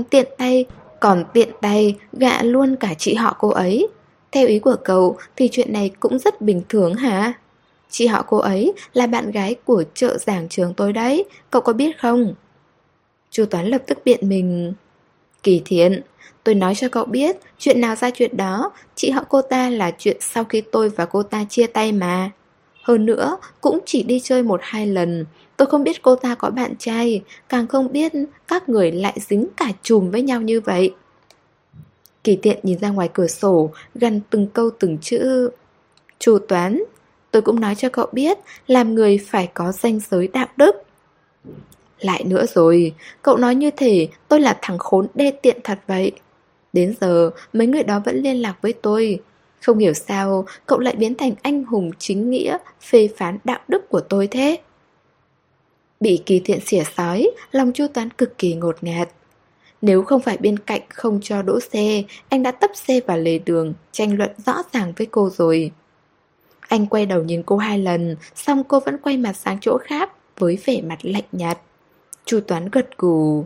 còn tiện tay gạ luôn cả chị họ cô ấy. Theo ý của cậu thì chuyện này cũng rất bình thường hả? Chị họ cô ấy là bạn gái của trợ giảng trường tôi đấy, cậu có biết không? Chu Toán lập tức biện mình. Kỳ Thiện, tôi nói cho cậu biết, chuyện nào ra chuyện đó, chị họ cô ta là chuyện sau khi tôi và cô ta chia tay mà. Hơn nữa, cũng chỉ đi chơi 1-2 lần. Tôi không biết cô ta có bạn trai, càng không biết các người lại dính cả chùm với nhau như vậy. Kỳ Thiện nhìn ra ngoài cửa sổ, gằn từng câu từng chữ. Chu Toán, tôi cũng nói cho cậu biết, làm người phải có ranh giới đạo đức. Lại nữa rồi, cậu nói như thể tôi là thằng khốn đê tiện thật vậy. Đến giờ, mấy người đó vẫn liên lạc với tôi. Không hiểu sao cậu lại biến thành anh hùng chính nghĩa, phê phán đạo đức của tôi thế. Bị Kỳ Thiện xỉa xói, lòng Chu Toán cực kỳ ngột ngạt. Nếu không phải bên cạnh không cho đỗ xe, anh đã tấp xe vào lề đường, tranh luận rõ ràng với cô rồi. Anh quay đầu nhìn cô 2 lần, xong cô vẫn quay mặt sang chỗ khác với vẻ mặt lạnh nhạt. Chu Toán gật gù.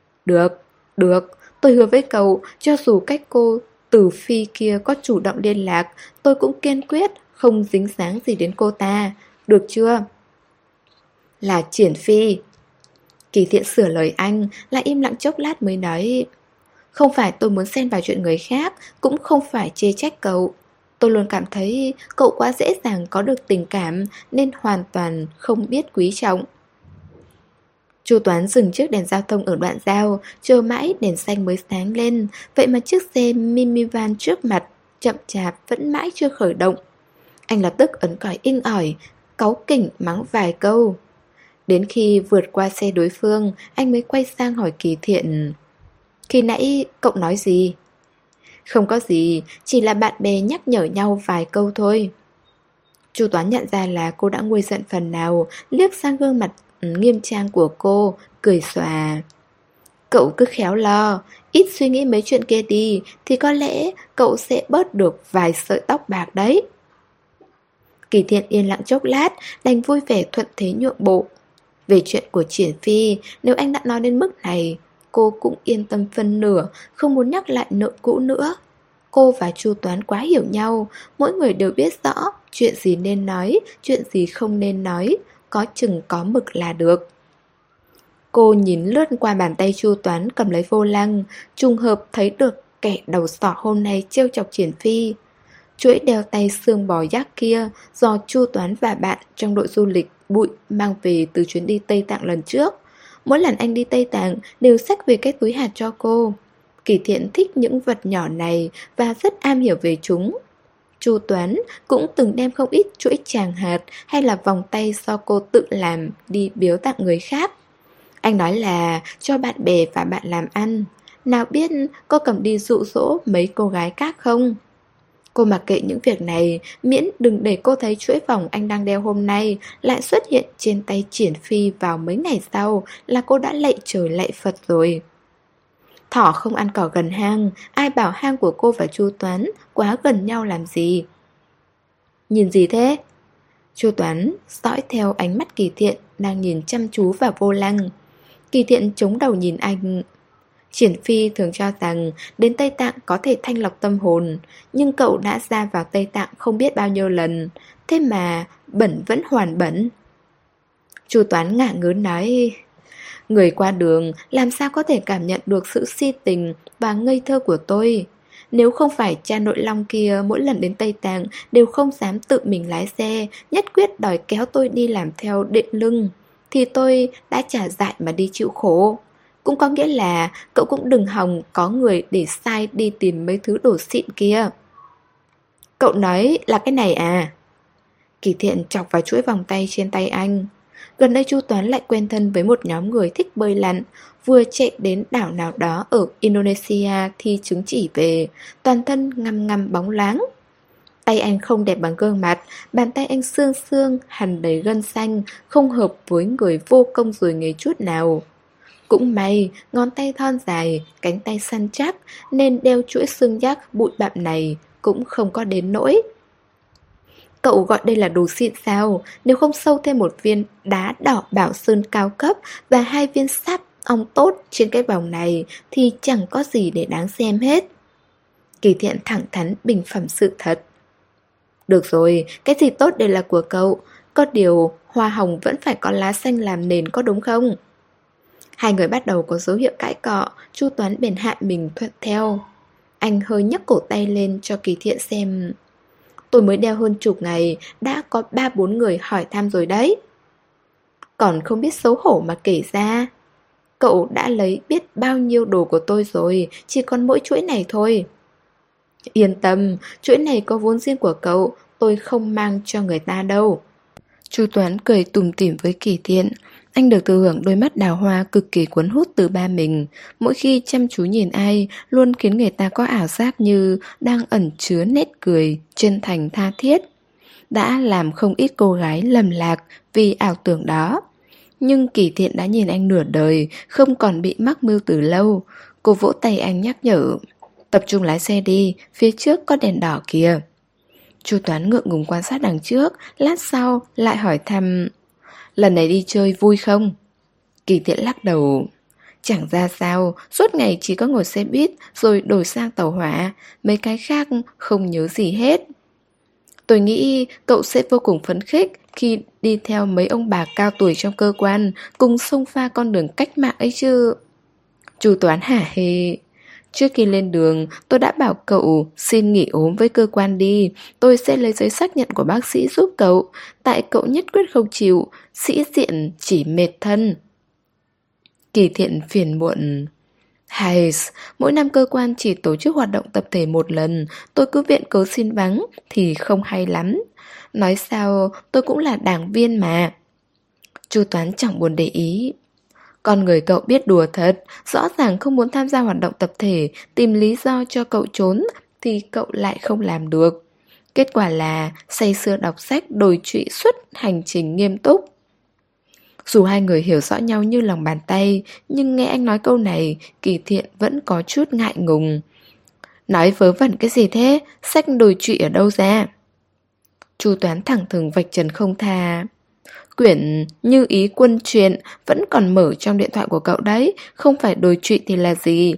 Được, tôi hứa với cậu, cho dù cách cô Từ Phi kia có chủ động liên lạc, tôi cũng kiên quyết không dính dáng gì đến cô ta. Được chưa? Là Triển Phi. Kỳ Thiện sửa lời anh, lại im lặng chốc lát mới nói. Không phải tôi muốn xen vào chuyện người khác, cũng không phải chê trách cậu. Tôi luôn cảm thấy cậu quá dễ dàng có được tình cảm, nên hoàn toàn không biết quý trọng. Chu Toán dừng chiếc đèn giao thông ở đoạn giao, chờ mãi đèn xanh mới sáng lên. Vậy mà chiếc xe minivan trước mặt chậm chạp vẫn mãi chưa khởi động. Anh lập tức ấn còi inh ỏi, cáu kỉnh mắng vài câu. Đến khi vượt qua xe đối phương, anh mới quay sang hỏi Kỳ Thiện. Khi nãy cậu nói gì? Không có gì, chỉ là bạn bè nhắc nhở nhau vài câu thôi. Chu Toán nhận ra là cô đã nguôi giận phần nào, liếc sang gương mặt nghiêm trang của cô, cười xòa. Cậu cứ khéo lo, ít suy nghĩ mấy chuyện kia đi, thì có lẽ cậu sẽ bớt được vài sợi tóc bạc đấy. Kỳ Thiện yên lặng chốc lát, đành vui vẻ thuận thế nhượng bộ. Về chuyện của Triển Phi, nếu anh đã nói đến mức này, cô cũng yên tâm phân nửa, không muốn nhắc lại nợ cũ nữa. Cô và Chu Toán quá hiểu nhau, mỗi người đều biết rõ chuyện gì nên nói, chuyện gì không nên nói, có chừng có mực là được. Cô nhìn lướt qua bàn tay Chu Toán cầm lấy vô lăng, trùng hợp thấy được kẻ đầu sỏ hôm nay trêu chọc Triển Phi. Chuỗi đeo tay xương bò giác kia do Chu Toán và bạn trong đội du lịch Bụi mang về từ chuyến đi Tây Tạng lần trước. Mỗi lần anh đi Tây Tạng đều xách về cái túi hạt cho cô. Kỳ Thiện thích những vật nhỏ này và rất am hiểu về chúng. Chu Toán cũng từng đem không ít chuỗi tràng hạt hay là vòng tay do cô tự làm đi biếu tặng người khác. Anh nói là cho bạn bè và bạn làm ăn. Nào biết cô cầm đi dụ dỗ mấy cô gái khác không? Cô mặc kệ những việc này, miễn đừng để cô thấy chuỗi vòng anh đang đeo hôm nay lại xuất hiện trên tay Triển Phi vào mấy ngày sau là cô đã lạy trời lạy Phật rồi. Thỏ không ăn cỏ gần hang, ai bảo hang của cô và Chu Toán quá gần nhau làm gì? Nhìn gì thế? Chu Toán dõi theo ánh mắt Kỳ Thiện đang nhìn chăm chú vào vô lăng. Kỳ Thiện chống đầu nhìn anh. Triển Phi thường cho rằng đến Tây Tạng có thể thanh lọc tâm hồn, nhưng cậu đã ra vào Tây Tạng không biết bao nhiêu lần, thế mà bẩn vẫn hoàn bẩn. Chu Toán ngả ngớn nói, người qua đường làm sao có thể cảm nhận được sự si tình và ngây thơ của tôi. Nếu không phải cha nội Long kia mỗi lần đến Tây Tạng đều không dám tự mình lái xe, nhất quyết đòi kéo tôi đi làm theo đệm lưng, thì tôi đã trả dại mà đi chịu khổ. Cũng có nghĩa là cậu cũng đừng hòng có người để sai đi tìm mấy thứ đồ xịn kia. Cậu nói là cái này à? Kỳ Thiện chọc vào chuỗi vòng tay trên tay anh. Gần đây Chu Toán lại quen thân với một nhóm người thích bơi lặn, vừa chạy đến đảo nào đó ở Indonesia thi chứng chỉ về, toàn thân ngăm ngăm bóng loáng. Tay anh không đẹp bằng gương mặt, bàn tay anh xương xương, hằn đầy gân xanh, không hợp với người vô công rồi nghề chút nào. Cũng may, ngón tay thon dài, cánh tay săn chắc, nên đeo chuỗi xương giác bụi bặm này cũng không có đến nỗi. Cậu gọi đây là đồ xịn sao? Nếu không sâu thêm một viên đá đỏ bảo sơn cao cấp và 2 viên sáp ong tốt trên cái vòng này thì chẳng có gì để đáng xem hết. Kỳ Thiện thẳng thắn bình phẩm sự thật. Được rồi, cái gì tốt đều là của cậu. Có điều hoa hồng vẫn phải có lá xanh làm nền, có đúng không? Hai người bắt đầu có dấu hiệu cãi cọ, Chu Toán bèn hạ mình thuận theo. Anh hơi nhấc cổ tay lên cho Kỳ Thiện xem. Tôi mới đeo hơn chục ngày, đã có 3-4 người hỏi thăm rồi đấy. Còn không biết xấu hổ mà kể ra. Cậu đã lấy biết bao nhiêu đồ của tôi rồi, chỉ còn mỗi chuỗi này thôi. Yên tâm, chuỗi này có vốn riêng của cậu, tôi không mang cho người ta đâu. Chu Toán cười tủm tỉm với Kỳ Thiện. Anh được thừa hưởng đôi mắt đào hoa cực kỳ cuốn hút từ ba mình. Mỗi khi chăm chú nhìn ai, luôn khiến người ta có ảo giác như đang ẩn chứa nét cười, chân thành tha thiết. Đã làm không ít cô gái lầm lạc vì ảo tưởng đó. Nhưng Kỳ Thiện đã nhìn anh nửa đời, không còn bị mắc mưu từ lâu. Cô vỗ tay anh nhắc nhở. Tập trung lái xe đi, phía trước có đèn đỏ kìa. Chu Toán ngượng ngùng quan sát đằng trước, lát sau lại hỏi thăm. Lần này đi chơi vui không? Kỳ Thiện lắc đầu. Chẳng ra sao, suốt ngày chỉ có ngồi xe buýt rồi đổi sang tàu hỏa, mấy cái khác không nhớ gì hết. Tôi nghĩ cậu sẽ vô cùng phấn khích khi đi theo mấy ông bà cao tuổi trong cơ quan cùng xông pha con đường cách mạng ấy chứ. Chu Toán hả hê. Trước khi lên đường, tôi đã bảo cậu xin nghỉ ốm với cơ quan đi. Tôi sẽ lấy giấy xác nhận của bác sĩ giúp cậu. Tại cậu nhất quyết không chịu, sĩ diện chỉ mệt thân. Kỳ Thiện phiền muộn. Hay, mỗi năm cơ quan chỉ tổ chức hoạt động tập thể một lần. Tôi cứ viện cớ xin vắng thì không hay lắm. Nói sao tôi cũng là đảng viên mà. Chu Toán chẳng buồn để ý. Con người cậu biết đùa thật, rõ ràng không muốn tham gia hoạt động tập thể, tìm lý do cho cậu trốn, thì cậu lại không làm được. Kết quả là say sưa đọc sách đồi trụy suốt hành trình nghiêm túc. Dù hai người hiểu rõ nhau như lòng bàn tay, nhưng nghe anh nói câu này, Kỳ Thiện vẫn có chút ngại ngùng. Nói vớ vẩn cái gì thế? Sách đồi trụy ở đâu ra? Chu Toán thẳng thừng vạch trần không tha. Quyển Như Ý Quân Truyện vẫn còn mở trong điện thoại của cậu đấy, không phải đồi trụy thì là gì.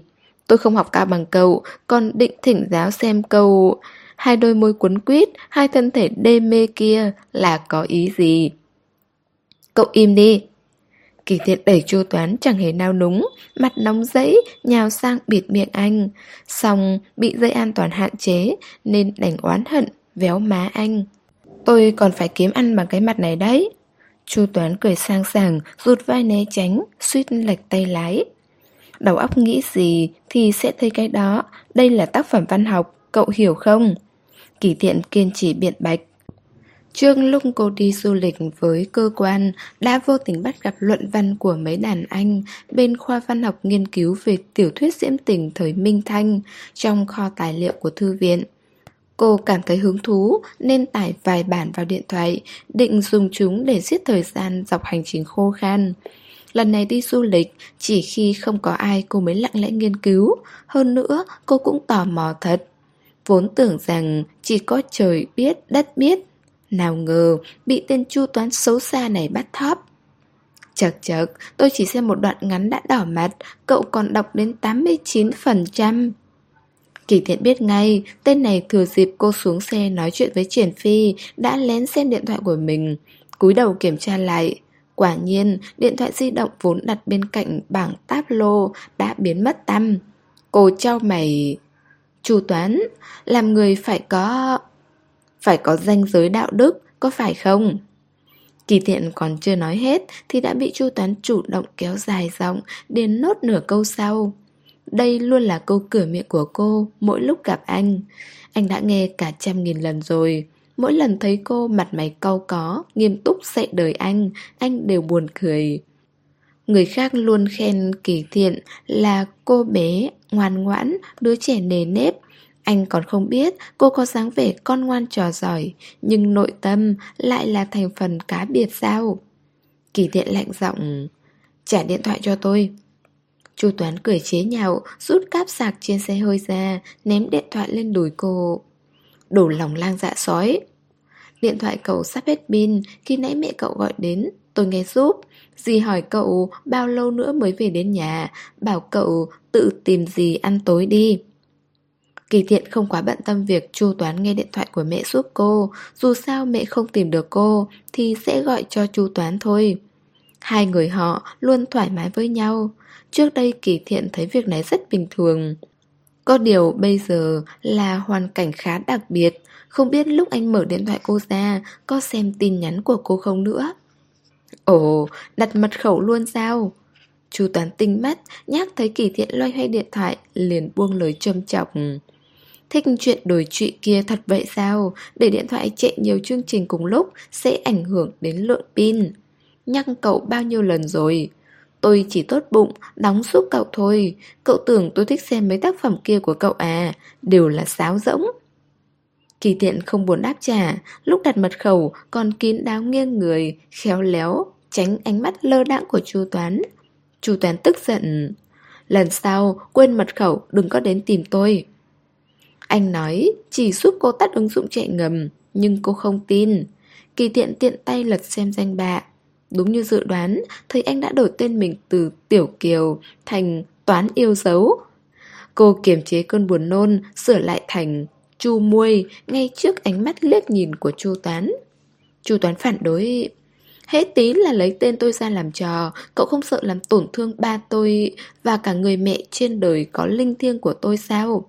tôi không học cao bằng cậu, còn định thỉnh giáo xem cậu hai đôi môi cuốn quýt, hai thân thể đê mê kia là có ý gì. Cậu im đi. Kỳ Thiện đẩy Chu Toán chẳng hề nao núng, mặt nóng rẫy, nhào sang bịt miệng anh. Xong bị dây an toàn hạn chế nên đành oán hận, véo má anh. Tôi còn phải kiếm ăn bằng cái mặt này đấy. Chu Toán cười sang sảng, rụt vai né tránh, suýt lệch tay lái. Đầu óc nghĩ gì thì sẽ thấy cái đó, đây là tác phẩm văn học, cậu hiểu không? Kỳ Thiện kiên trì biện bạch. Trước lúc cô đi du lịch với cơ quan, đã vô tình bắt gặp luận văn của mấy đàn anh bên khoa văn học nghiên cứu về tiểu thuyết diễm tình thời Minh Thanh trong kho tài liệu của thư viện. Cô cảm thấy hứng thú nên tải vài bản vào điện thoại, định dùng chúng để giết thời gian dọc hành trình khô khan. Lần này đi du lịch, chỉ khi không có ai cô mới lặng lẽ nghiên cứu. Hơn nữa, cô cũng tò mò thật. Vốn tưởng rằng chỉ có trời biết, đất biết. Nào ngờ, bị tên Chu Toán xấu xa này bắt thóp. Chật chật, tôi chỉ xem một đoạn ngắn đã đỏ mặt, cậu còn đọc đến 89%. Kỳ Thiện biết ngay, tên này thừa dịp cô xuống xe nói chuyện với Triển Phi, đã lén xem điện thoại của mình. Cúi đầu kiểm tra lại. Quả nhiên, điện thoại di động vốn đặt bên cạnh bảng táp lô đã biến mất tăm. Cô chau mày. Chu Toán, làm người phải có ranh giới đạo đức, có phải không? Kỳ Thiện còn chưa nói hết thì đã bị Chu Toán chủ động kéo dài giọng đến nốt nửa câu sau. Đây luôn là câu cửa miệng của cô mỗi lúc gặp anh. Anh đã nghe cả 100.000 lần rồi. Mỗi lần thấy cô mặt mày cau có, nghiêm túc dạy đời anh đều buồn cười. Người khác luôn khen Kỳ Thiện là cô bé ngoan ngoãn, đứa trẻ nề nếp. Anh còn không biết cô có dáng vẻ con ngoan trò giỏi, nhưng nội tâm lại là thành phần cá biệt sao? Kỳ Thiện lạnh giọng, trả điện thoại cho tôi. Chu Toán cười chế nhạo, rút cáp sạc trên xe hơi ra, ném điện thoại lên đùi cô. Đổ lòng lang dạ sói. Điện thoại cậu sắp hết pin, khi nãy mẹ cậu gọi đến, tôi nghe giúp. Dì hỏi cậu bao lâu nữa mới về đến nhà, bảo cậu tự tìm gì ăn tối đi. Kỳ Thiện không quá bận tâm việc Chu Toán nghe điện thoại của mẹ giúp cô. Dù sao mẹ không tìm được cô thì sẽ gọi cho Chu Toán thôi. Hai người họ luôn thoải mái với nhau. Trước đây Kỳ Thiện thấy việc này rất bình thường. Có điều bây giờ là hoàn cảnh khá đặc biệt. Không biết lúc anh mở điện thoại cô ra có xem tin nhắn của cô không nữa. Ồ, đặt mật khẩu luôn sao? Chu Toán tinh mắt, nhắc thấy Kỳ Thiện loay hoay điện thoại, liền buông lời châm chọc. Thích chuyện đổi trụy kia thật vậy sao? Để điện thoại chạy nhiều chương trình cùng lúc sẽ ảnh hưởng đến lượng pin. Nhắc cậu bao nhiêu lần rồi. Tôi chỉ tốt bụng, đóng giúp cậu thôi. Cậu tưởng tôi thích xem mấy tác phẩm kia của cậu à? Đều là sáo rỗng. Kỳ Thiện không buồn đáp trả. Lúc đặt mật khẩu còn kín đáo nghiêng người, khéo léo, tránh ánh mắt lơ đãng của Chu Toán. Chu Toán tức giận. Lần sau quên mật khẩu đừng có đến tìm tôi. Anh nói chỉ giúp cô tắt ứng dụng chạy ngầm, nhưng cô không tin. Kỳ Thiện tiện tay lật xem danh bạ. Đúng như dự đoán, thấy anh đã đổi tên mình từ Tiểu Kiều thành Toán yêu dấu. Cô kiềm chế cơn buồn nôn, sửa lại thành Chu Muôi ngay trước ánh mắt liếc nhìn của Chu Toán. Chu Toán phản đối. Hết tí là lấy tên tôi ra làm trò, cậu không sợ làm tổn thương ba tôi và cả người mẹ trên đời có linh thiêng của tôi sao?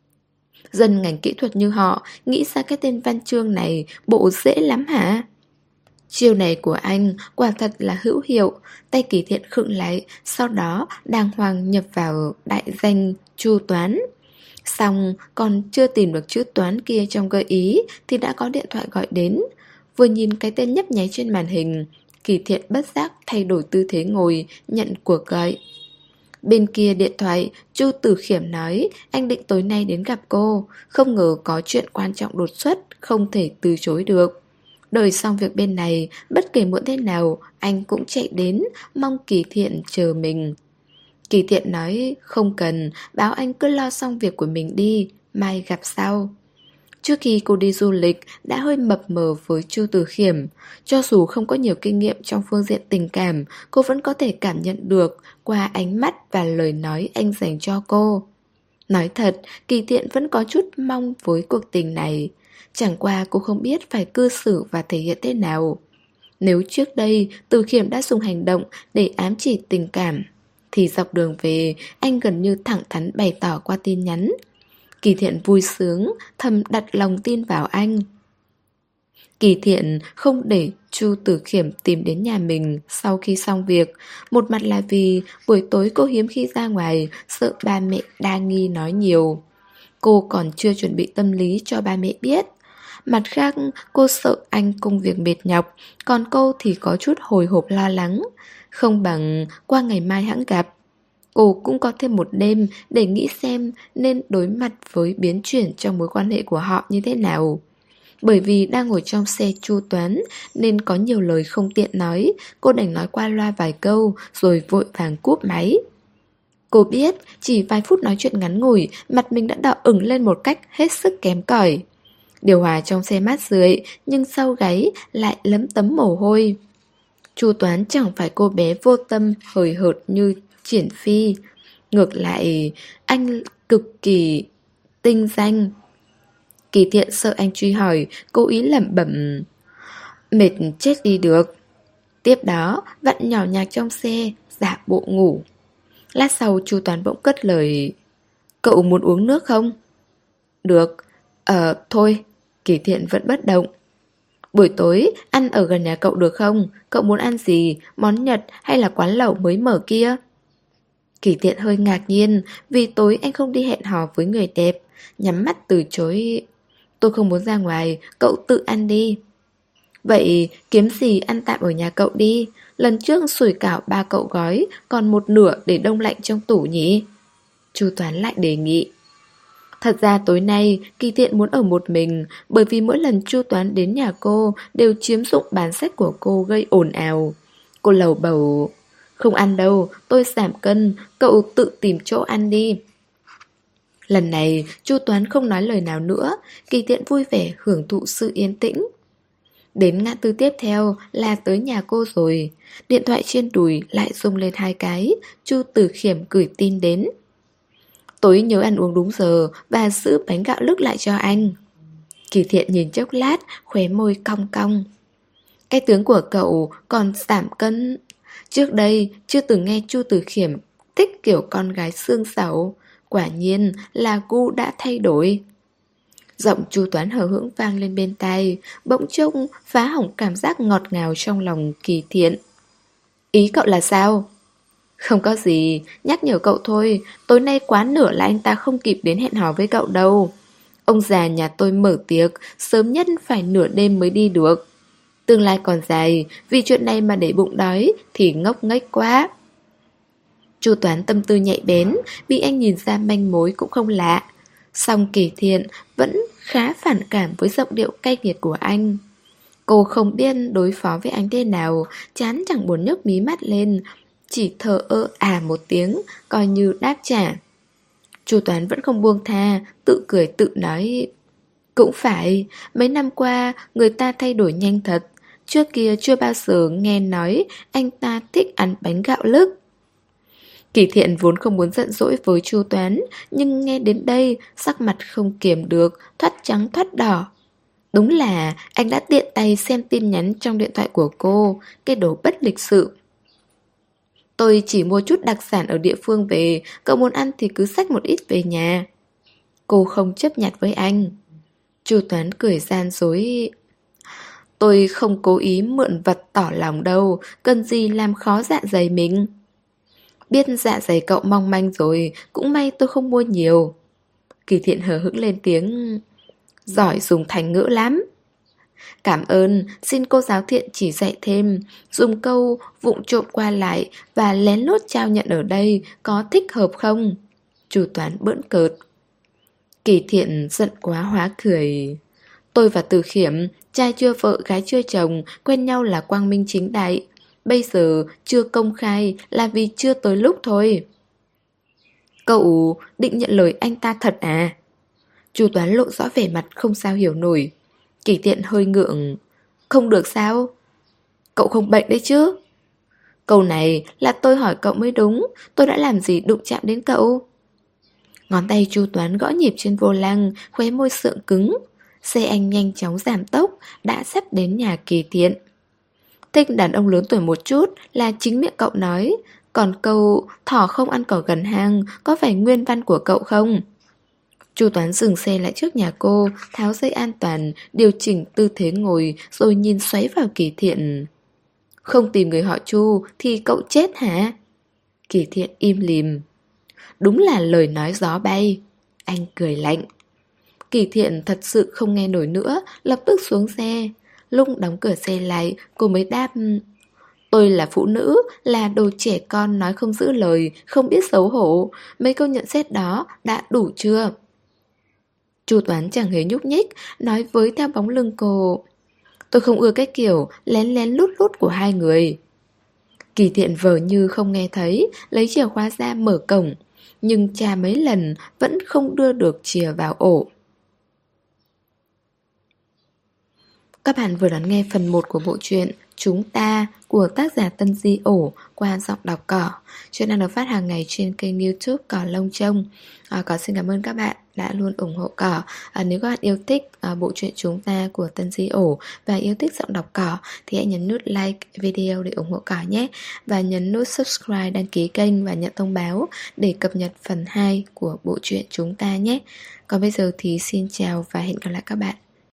Dân ngành kỹ thuật như họ nghĩ ra cái tên văn chương này bộ dễ lắm hả? Chiêu này của anh quả thật là hữu hiệu. Tay Kỳ Thiện khựng lại, sau đó đàng hoàng nhập vào đại danh Chu Toán. Xong còn chưa tìm được chữ Toán kia trong gợi ý thì đã có điện thoại gọi đến. Vừa nhìn cái tên nhấp nháy trên màn hình, Kỳ Thiện bất giác thay đổi tư thế ngồi, nhận cuộc gọi. Bên kia điện thoại, Chu Tử Khiểm nói anh định tối nay đến gặp cô. Không ngờ có chuyện quan trọng đột xuất, không thể từ chối được. Đợi xong việc bên này, bất kể muộn thế nào, anh cũng chạy đến, mong Kỳ Thiện chờ mình. Kỳ Thiện nói không cần, báo anh cứ lo xong việc của mình đi, mai gặp sau. Trước khi cô đi du lịch đã hơi mập mờ với Chu Tử Khiểm. Cho dù không có nhiều kinh nghiệm trong phương diện tình cảm, cô vẫn có thể cảm nhận được qua ánh mắt và lời nói anh dành cho cô. Nói thật, Kỳ Thiện vẫn có chút mong với cuộc tình này. Chẳng qua cô không biết phải cư xử và thể hiện thế nào. Nếu trước đây Từ Khiêm đã dùng hành động để ám chỉ tình cảm, thì dọc đường về anh gần như thẳng thắn bày tỏ qua tin nhắn. Kỳ Thiện vui sướng, thầm đặt lòng tin vào anh. Kỳ Thiện không để Chu Tử Khiêm tìm đến nhà mình sau khi xong việc. Một mặt là vì buổi tối cô hiếm khi ra ngoài, sợ ba mẹ đa nghi nói nhiều. Cô còn chưa chuẩn bị tâm lý cho ba mẹ biết. Mặt khác, cô sợ anh công việc mệt nhọc, còn cô thì có chút hồi hộp lo lắng. Không bằng qua ngày mai hẵng gặp. Cô cũng có thêm một đêm để nghĩ xem nên đối mặt với biến chuyển trong mối quan hệ của họ như thế nào. Bởi vì đang ngồi trong xe Chu Toán nên có nhiều lời không tiện nói, cô đành nói qua loa vài câu rồi vội vàng cúp máy. Cô biết chỉ vài phút nói chuyện ngắn ngủi, mặt mình đã đỏ ửng lên một cách hết sức kém cỏi. Điều hòa trong xe mát rượi, nhưng sau gáy lại lấm tấm mồ hôi. Chu Toán chẳng phải cô bé vô tâm hời hợt như Triển Phi. Ngược lại, anh cực kỳ tinh danh. Kỳ Thiện sợ anh truy hỏi, cố ý lẩm bẩm: mệt chết đi được. Tiếp đó, vặn nhỏ nhạc trong xe, giả bộ ngủ. Lát sau Chu Toán bỗng cất lời: cậu muốn uống nước không? Được. Thôi. Kỳ Thiện vẫn bất động. Buổi tối ăn ở gần nhà cậu được không? Cậu muốn ăn gì? Món Nhật hay là quán lẩu mới mở kia? Kỳ Thiện hơi ngạc nhiên vì tối anh không đi hẹn hò với người đẹp. Nhắm mắt từ chối: tôi không muốn ra ngoài, cậu tự ăn đi. Vậy kiếm gì ăn tạm ở nhà cậu đi. Lần trước sủi cảo 3 cậu gói, còn một nửa để đông lạnh trong tủ nhỉ? Chu Toán lại đề nghị. Thật ra tối nay Kỳ Thiện muốn ở một mình, bởi vì mỗi lần Chu Toán đến nhà cô đều chiếm dụng bàn sách của cô gây ồn ào. Cô lầu bầu: không ăn đâu, tôi giảm cân, cậu tự tìm chỗ ăn đi. Lần này Chu Toán không nói lời nào nữa, Kỳ Thiện vui vẻ hưởng thụ sự yên tĩnh. Đến ngã tư tiếp theo là tới nhà cô rồi. Điện thoại trên đùi lại rung lên 2 cái. Chu Tử Khiêm gửi tin đến: tối nhớ ăn uống đúng giờ và giữ bánh gạo lứt lại cho anh. Kỳ Thiện nhìn chốc lát, khóe môi cong cong. Cái tướng của cậu còn giảm cân. Trước đây chưa từng nghe Chu Tử Khiêm thích kiểu con gái xương xảo. Quả nhiên là gu đã thay đổi. Giọng Chu Toán hờ hững vang lên bên tai, bỗng chốc phá hỏng cảm giác ngọt ngào trong lòng Kỳ Thiện. Ý cậu là sao? Không có gì, nhắc nhở cậu thôi, tối nay quá nửa là anh ta không kịp đến hẹn hò với cậu đâu. Ông già nhà tôi mở tiệc, sớm nhất phải nửa đêm mới đi được. Tương lai còn dài, vì chuyện này mà để bụng đói thì ngốc nghếch quá. Chu Toán tâm tư nhạy bén, bị anh nhìn ra manh mối cũng không lạ. Song Kỳ Thiện vẫn khá phản cảm với giọng điệu cay nghiệt của anh. Cô không biết đối phó với anh thế nào, chán chẳng buồn nhấc mí mắt lên, chỉ thở ơ một tiếng, coi như đáp trả. Chu Toán vẫn không buông tha, tự cười tự nói: cũng phải, mấy năm qua người ta thay đổi nhanh thật. Trước kia chưa bao giờ nghe nói anh ta thích ăn bánh gạo lứt. Kỳ Thiện vốn không muốn giận dỗi với Chu Toán, nhưng nghe đến đây, sắc mặt không kiềm được, thoát trắng thoát đỏ. Đúng là anh đã tiện tay xem tin nhắn trong điện thoại của cô, cái đồ bất lịch sự. Tôi chỉ mua chút đặc sản ở địa phương về, cậu muốn ăn thì cứ xách một ít về nhà. Cô không chấp nhặt với anh. Chu Toán cười gian dối: tôi không cố ý mượn vật tỏ lòng đâu, cần gì làm khó dạ dày mình. Biết dạ dày cậu mong manh rồi, cũng may tôi không mua nhiều. Kỳ Thiện hờ hững lên tiếng: giỏi dùng thành ngữ lắm. Cảm ơn, xin cô giáo Thiện chỉ dạy thêm. Dùng câu vụng trộm qua lại và lén lút trao nhận ở đây có thích hợp không? Chu Toán bỡn cợt. Kỳ Thiện giận quá hóa cười: tôi và Từ Khiêm, trai chưa vợ gái chưa chồng, quen nhau là quang minh chính đại. Bây giờ chưa công khai là vì chưa tới lúc thôi. Cậu định nhận lời anh ta thật à? Chu Toán lộ rõ vẻ mặt không sao hiểu nổi. Kỳ Thiện hơi ngượng: không được sao? Cậu không bệnh đấy chứ? Câu này là tôi hỏi cậu mới đúng, tôi đã làm gì đụng chạm đến cậu? Ngón tay Chu Toán gõ nhịp trên vô lăng, khóe môi sượng cứng. Xe anh nhanh chóng giảm tốc, đã sắp đến nhà Kỳ Thiện. Thích đàn ông lớn tuổi một chút là chính miệng cậu nói. Còn câu thỏ không ăn cỏ gần hang có phải nguyên văn của cậu không? Chu Toán dừng xe lại trước nhà cô, tháo dây an toàn, điều chỉnh tư thế ngồi rồi nhìn xoáy vào Kỳ Thiện. Không tìm người họ Chu thì cậu chết hả? Kỳ Thiện im lìm. Đúng là lời nói gió bay. Anh cười lạnh. Kỳ Thiện thật sự không nghe nổi nữa, lập tức xuống xe. Lúc đóng cửa xe lại, cô mới đáp: tôi là phụ nữ, là đồ trẻ con nói không giữ lời, không biết xấu hổ. Mấy câu nhận xét đó đã đủ chưa? Chu Toán chẳng hề nhúc nhích, nói với theo bóng lưng cô: tôi không ưa cái kiểu lén lén lút lút của hai người. Kỳ Thiện vờ như không nghe thấy, lấy chìa khóa ra mở cổng. Nhưng tra mấy lần vẫn không đưa được chìa vào ổ. Các bạn vừa đón nghe phần 1 của bộ truyện Chúng Ta của tác giả Tân Di Ổ qua giọng đọc Cỏ. Chuyện đang được phát hàng ngày trên kênh YouTube Cỏ Lông Trông. Cỏ xin cảm ơn các bạn đã luôn ủng hộ Cỏ. Nếu các bạn yêu thích bộ truyện Chúng Ta của Tân Di Ổ và yêu thích giọng đọc Cỏ thì hãy nhấn nút like video để ủng hộ Cỏ nhé. Và nhấn nút subscribe, đăng ký kênh và nhận thông báo để cập nhật phần 2 của bộ truyện Chúng Ta nhé. Còn bây giờ thì xin chào và hẹn gặp lại các bạn.